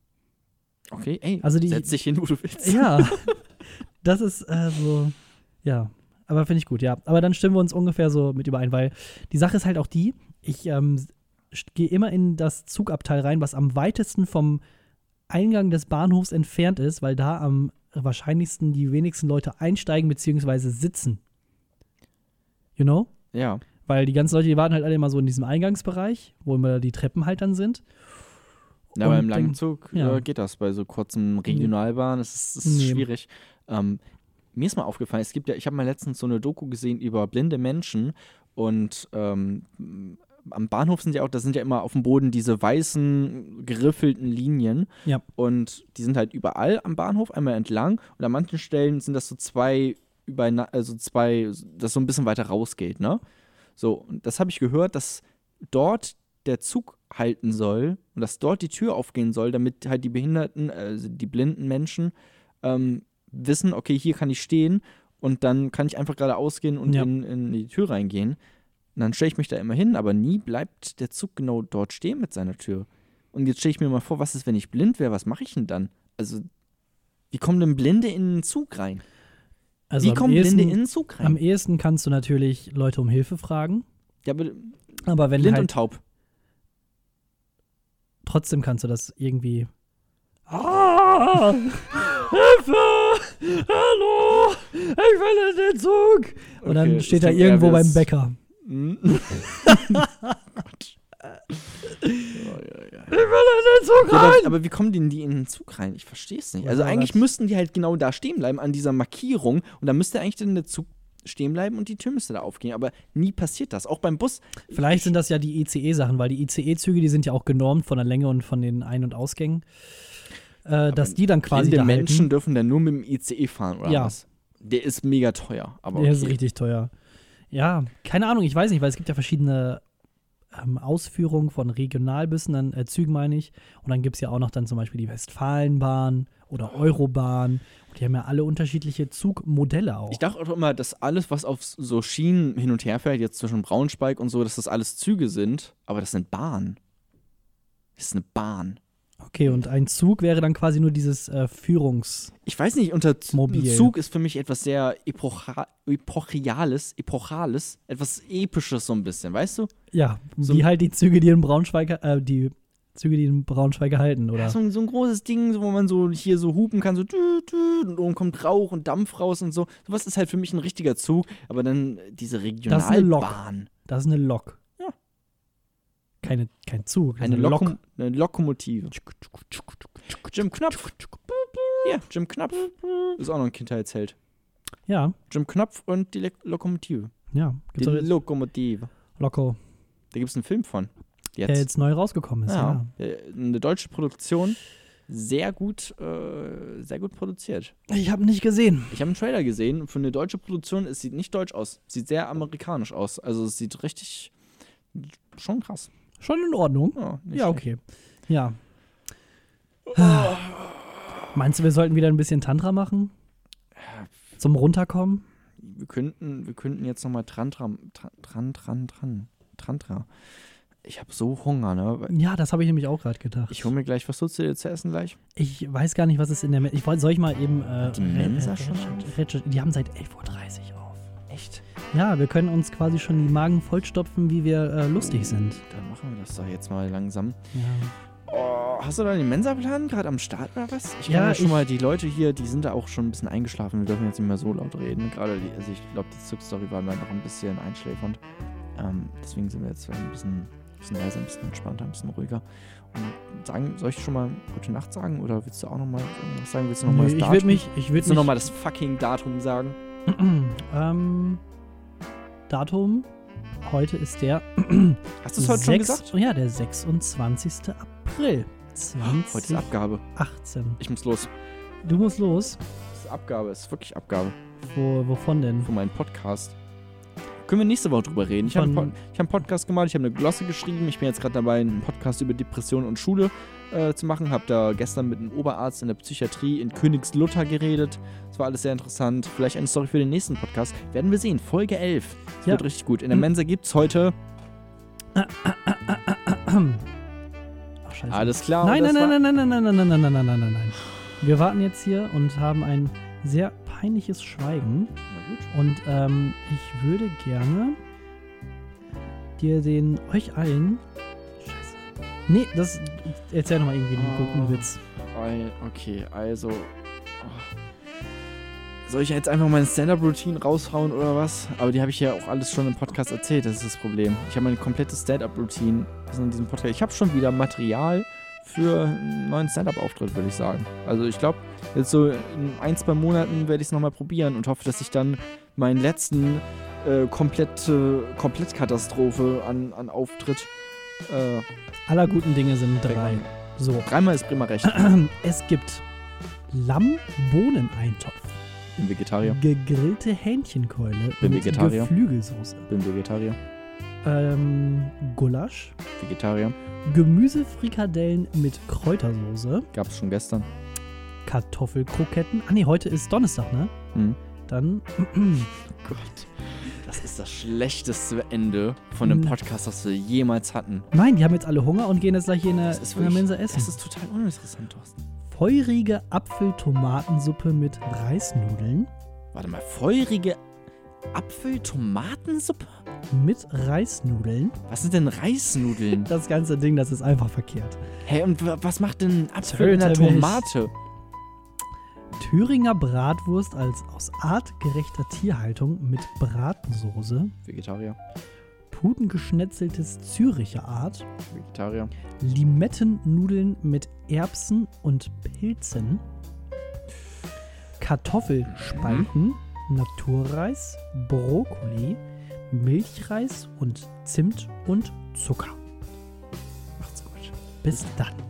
Okay, ey, Also setz dich hin, wo du willst. Ja, das ist so, ja. Aber finde ich gut, ja. Aber dann stimmen wir uns ungefähr so mit überein, weil die Sache ist halt auch die, ich gehe immer in das Zugabteil rein, was am weitesten vom Eingang des Bahnhofs entfernt ist, weil da am wahrscheinlichsten die wenigsten Leute einsteigen bzw. sitzen. You know? Ja. Weil die ganzen Leute, die warten halt alle immer so in diesem Eingangsbereich, wo immer die Treppen halt dann sind. Ja, aber Und im langen dann- Zug ja. geht das. Bei so kurzen Regionalbahnen ist es Nee. schwierig. Mir ist mal aufgefallen, ich habe mal letztens so eine Doku gesehen über blinde Menschen und am Bahnhof sind ja immer auf dem Boden diese weißen, geriffelten Linien. Ja. Und die sind halt überall am Bahnhof, einmal entlang. Und an manchen Stellen sind das so zwei, das so ein bisschen weiter rausgeht, ne? So, und das habe ich gehört, dass dort der Zug halten soll und dass dort die Tür aufgehen soll, damit halt die Behinderten, also die blinden Menschen, wissen, okay, hier kann ich stehen und dann kann ich einfach geradeaus gehen und Ja. in die Tür reingehen. Und dann stelle ich mich da immer hin, aber nie bleibt der Zug genau dort stehen mit seiner Tür. Und jetzt stelle ich mir mal vor, was ist, wenn ich blind wäre? Was mache ich denn dann? Also, wie kommen denn Blinde in den Zug rein? Also Wie am kommen Blinde ehesten- in den Zug Am rein? ehesten kannst du natürlich Leute um Hilfe fragen, Ja, aber aber wenn blind halt und taub. trotzdem kannst du das irgendwie. Ah! Hilfe! Hallo! Ich will in den Zug! Und dann Okay, steht das er klingt eher irgendwo wie beim das- Bäcker. Ich will in den Zug Ja, rein! aber wie kommen denn die in den Zug rein? Ich verstehe es nicht. Ja, Also aber eigentlich das- müssten die halt genau da stehen bleiben, an dieser Markierung. Und dann müsste eigentlich dann der Zug stehen bleiben und die Tür müsste da aufgehen. Aber nie passiert das. Auch beim Bus. Vielleicht sind das ja die ICE-Sachen, weil die ICE-Züge, die sind ja auch genormt von der Länge und von den Ein- und Ausgängen. Dass die dann quasi Blinde da Menschen halten. dürfen dann nur mit dem ICE fahren, oder Ja. was? Der ist mega teuer. Aber Der okay. ist richtig teuer. Ja, keine Ahnung, ich weiß nicht, weil es gibt ja verschiedene Ausführungen von Regionalbussen, dann Zügen meine ich. Und dann gibt es ja auch noch dann zum Beispiel die Westfalenbahn oder Eurobahn. Und die haben ja alle unterschiedliche Zugmodelle auch. Ich dachte auch immer, dass alles, was auf so Schienen hin und her fährt, jetzt zwischen Braunschweig und so, dass das alles Züge sind. Aber das sind Bahnen. Das ist eine Bahn. Okay, und ein Zug wäre dann quasi nur dieses Führungs... Ich weiß nicht, unter Mobil. Zug ist für mich etwas sehr Epochales, etwas Episches so ein bisschen, weißt du? Ja, So- wie halt die Züge, die in Braunschweig halten, oder? Ja, so ein großes Ding, so, wo man so hier so hupen kann, so und oben kommt Rauch und Dampf raus und so. Sowas ist halt für mich ein richtiger Zug, aber dann diese Das ist eine Lok. Regionalbahn. Das ist eine Lok. Ja. Kein Zug, das Eine ist eine Lok. Eine Lokomotive. Jim Knopf. Ja, Jim Knopf. Ist auch noch ein Kindheitsheld. Ja, Jim Knopf und die Lokomotive. ja. Die Gibt's doch jetzt Lokomotive. Loco, Da gibt es einen Film von. der jetzt neu rausgekommen ist, ja. Eine deutsche Produktion. Sehr gut produziert. Ich habe nicht gesehen. Ich habe einen Trailer gesehen. Für eine deutsche Produktion, es sieht nicht deutsch aus. Sieht sehr amerikanisch aus. Also es sieht richtig schon krass. Schon in Ordnung. Ja, nicht Ja, schlecht. okay. Ja. Meinst du, wir sollten wieder ein bisschen Tantra machen? Zum Runterkommen? Wir könnten jetzt nochmal Tantra. Ich habe so Hunger, ne? Ja, das habe ich nämlich auch gerade gedacht. Ich hole mir gleich, was holst du dir zu essen gleich? Ich weiß gar nicht, was es in der soll ich mal eben Die Mensa schon die haben seit 11:30 Uhr auf. Echt? Ja, wir können uns quasi schon die Magen vollstopfen, wie wir lustig sind. Dann machen wir das doch jetzt mal langsam. Ja. Oh, hast du da den Mensa-Plan gerade am Start oder was? Ich kann Ja, ja schon mal, die Leute hier, die sind da auch schon ein bisschen eingeschlafen. Wir dürfen jetzt nicht mehr so laut reden. Gerade, also ich glaube, die Zug-Story war da noch ein bisschen einschläfernd. Deswegen sind wir jetzt ein bisschen leiser, ein bisschen entspannter, ein bisschen ruhiger. Und soll ich schon mal gute Nacht sagen? Oder willst du auch nochmal irgendwas sagen? Willst du nochmal das Ich Datum? würde Willst du nochmal das fucking Datum sagen? Datum, heute ist der Hast du es heute schon gesagt? Ja, der 26. April Heute ist Abgabe. 2018. Ich muss los. Du musst los. Das ist Abgabe, es ist wirklich Abgabe. Wovon denn? Für meinen Podcast. Können wir nächste Woche drüber reden. Ich habe einen Podcast gemacht, ich habe eine Glosse geschrieben. Ich bin jetzt gerade dabei, einen Podcast über Depression und Schule zu machen. Habe da gestern mit einem Oberarzt in der Psychiatrie in Königslutter geredet. Das war alles sehr interessant. Vielleicht eine Story für den nächsten Podcast. Werden wir sehen. Folge 11. Das wird richtig gut. In der Mensa gibt es heute... Ach, scheiße. Alles klar. Nein. Wir warten jetzt hier und haben ein sehr peinliches Schweigen. Na gut. Und ich würde gerne euch allen. Scheiße. Nee, erzähl nochmal irgendwie einen guten Witz. Okay, also. Soll ich jetzt einfach meine Stand-Up-Routine raushauen oder was? Aber die habe ich ja auch alles schon im Podcast erzählt, das ist das Problem. Ich habe meine komplette Stand-Up-Routine in diesem Podcast. Ich habe schon wieder Material für einen neuen Stand-Up-Auftritt, würde ich sagen. Also ich glaube, jetzt so in 1-2 Monaten werde ich es nochmal probieren und hoffe, dass ich dann meinen letzten Komplettkatastrophe an Auftritt Aller guten Dinge sind 3. So. 3-mal ist prima recht. Es gibt Lamm-Bohneneintopf. Bin Vegetarier. Gegrillte Hähnchenkeule Bin mit Vegetarier. Geflügelsoße. Bin Vegetarier. Gulasch. Vegetarier. Gemüsefrikadellen mit Kräutersoße. Gab's schon gestern. Kartoffelkroketten. Ah nee, heute ist Donnerstag, ne? Mhm. Dann Gott. Das ist das schlechteste Ende von einem Podcast, das wir jemals hatten. Nein, die haben jetzt alle Hunger und gehen jetzt gleich hier in der Mensa essen. Das ist total uninteressant, Thorsten. Feurige Apfel-Tomatensuppe mit Reisnudeln. Warte mal, feurige Apfel-Tomatensuppe? Mit Reisnudeln. Was sind denn Reisnudeln? Das ganze Ding, das ist einfach verkehrt. Hey, und was macht denn Apfel in der Töte mich. Tomate? Thüringer Bratwurst als aus artgerechter Tierhaltung mit Bratensoße. Vegetarier. Putengeschnetzeltes Züricher Art. Vegetarier. Limettennudeln mit Erbsen und Pilzen. Kartoffelspalten. Naturreis. Brokkoli. Milchreis und Zimt und Zucker. Macht's gut. Bis dann.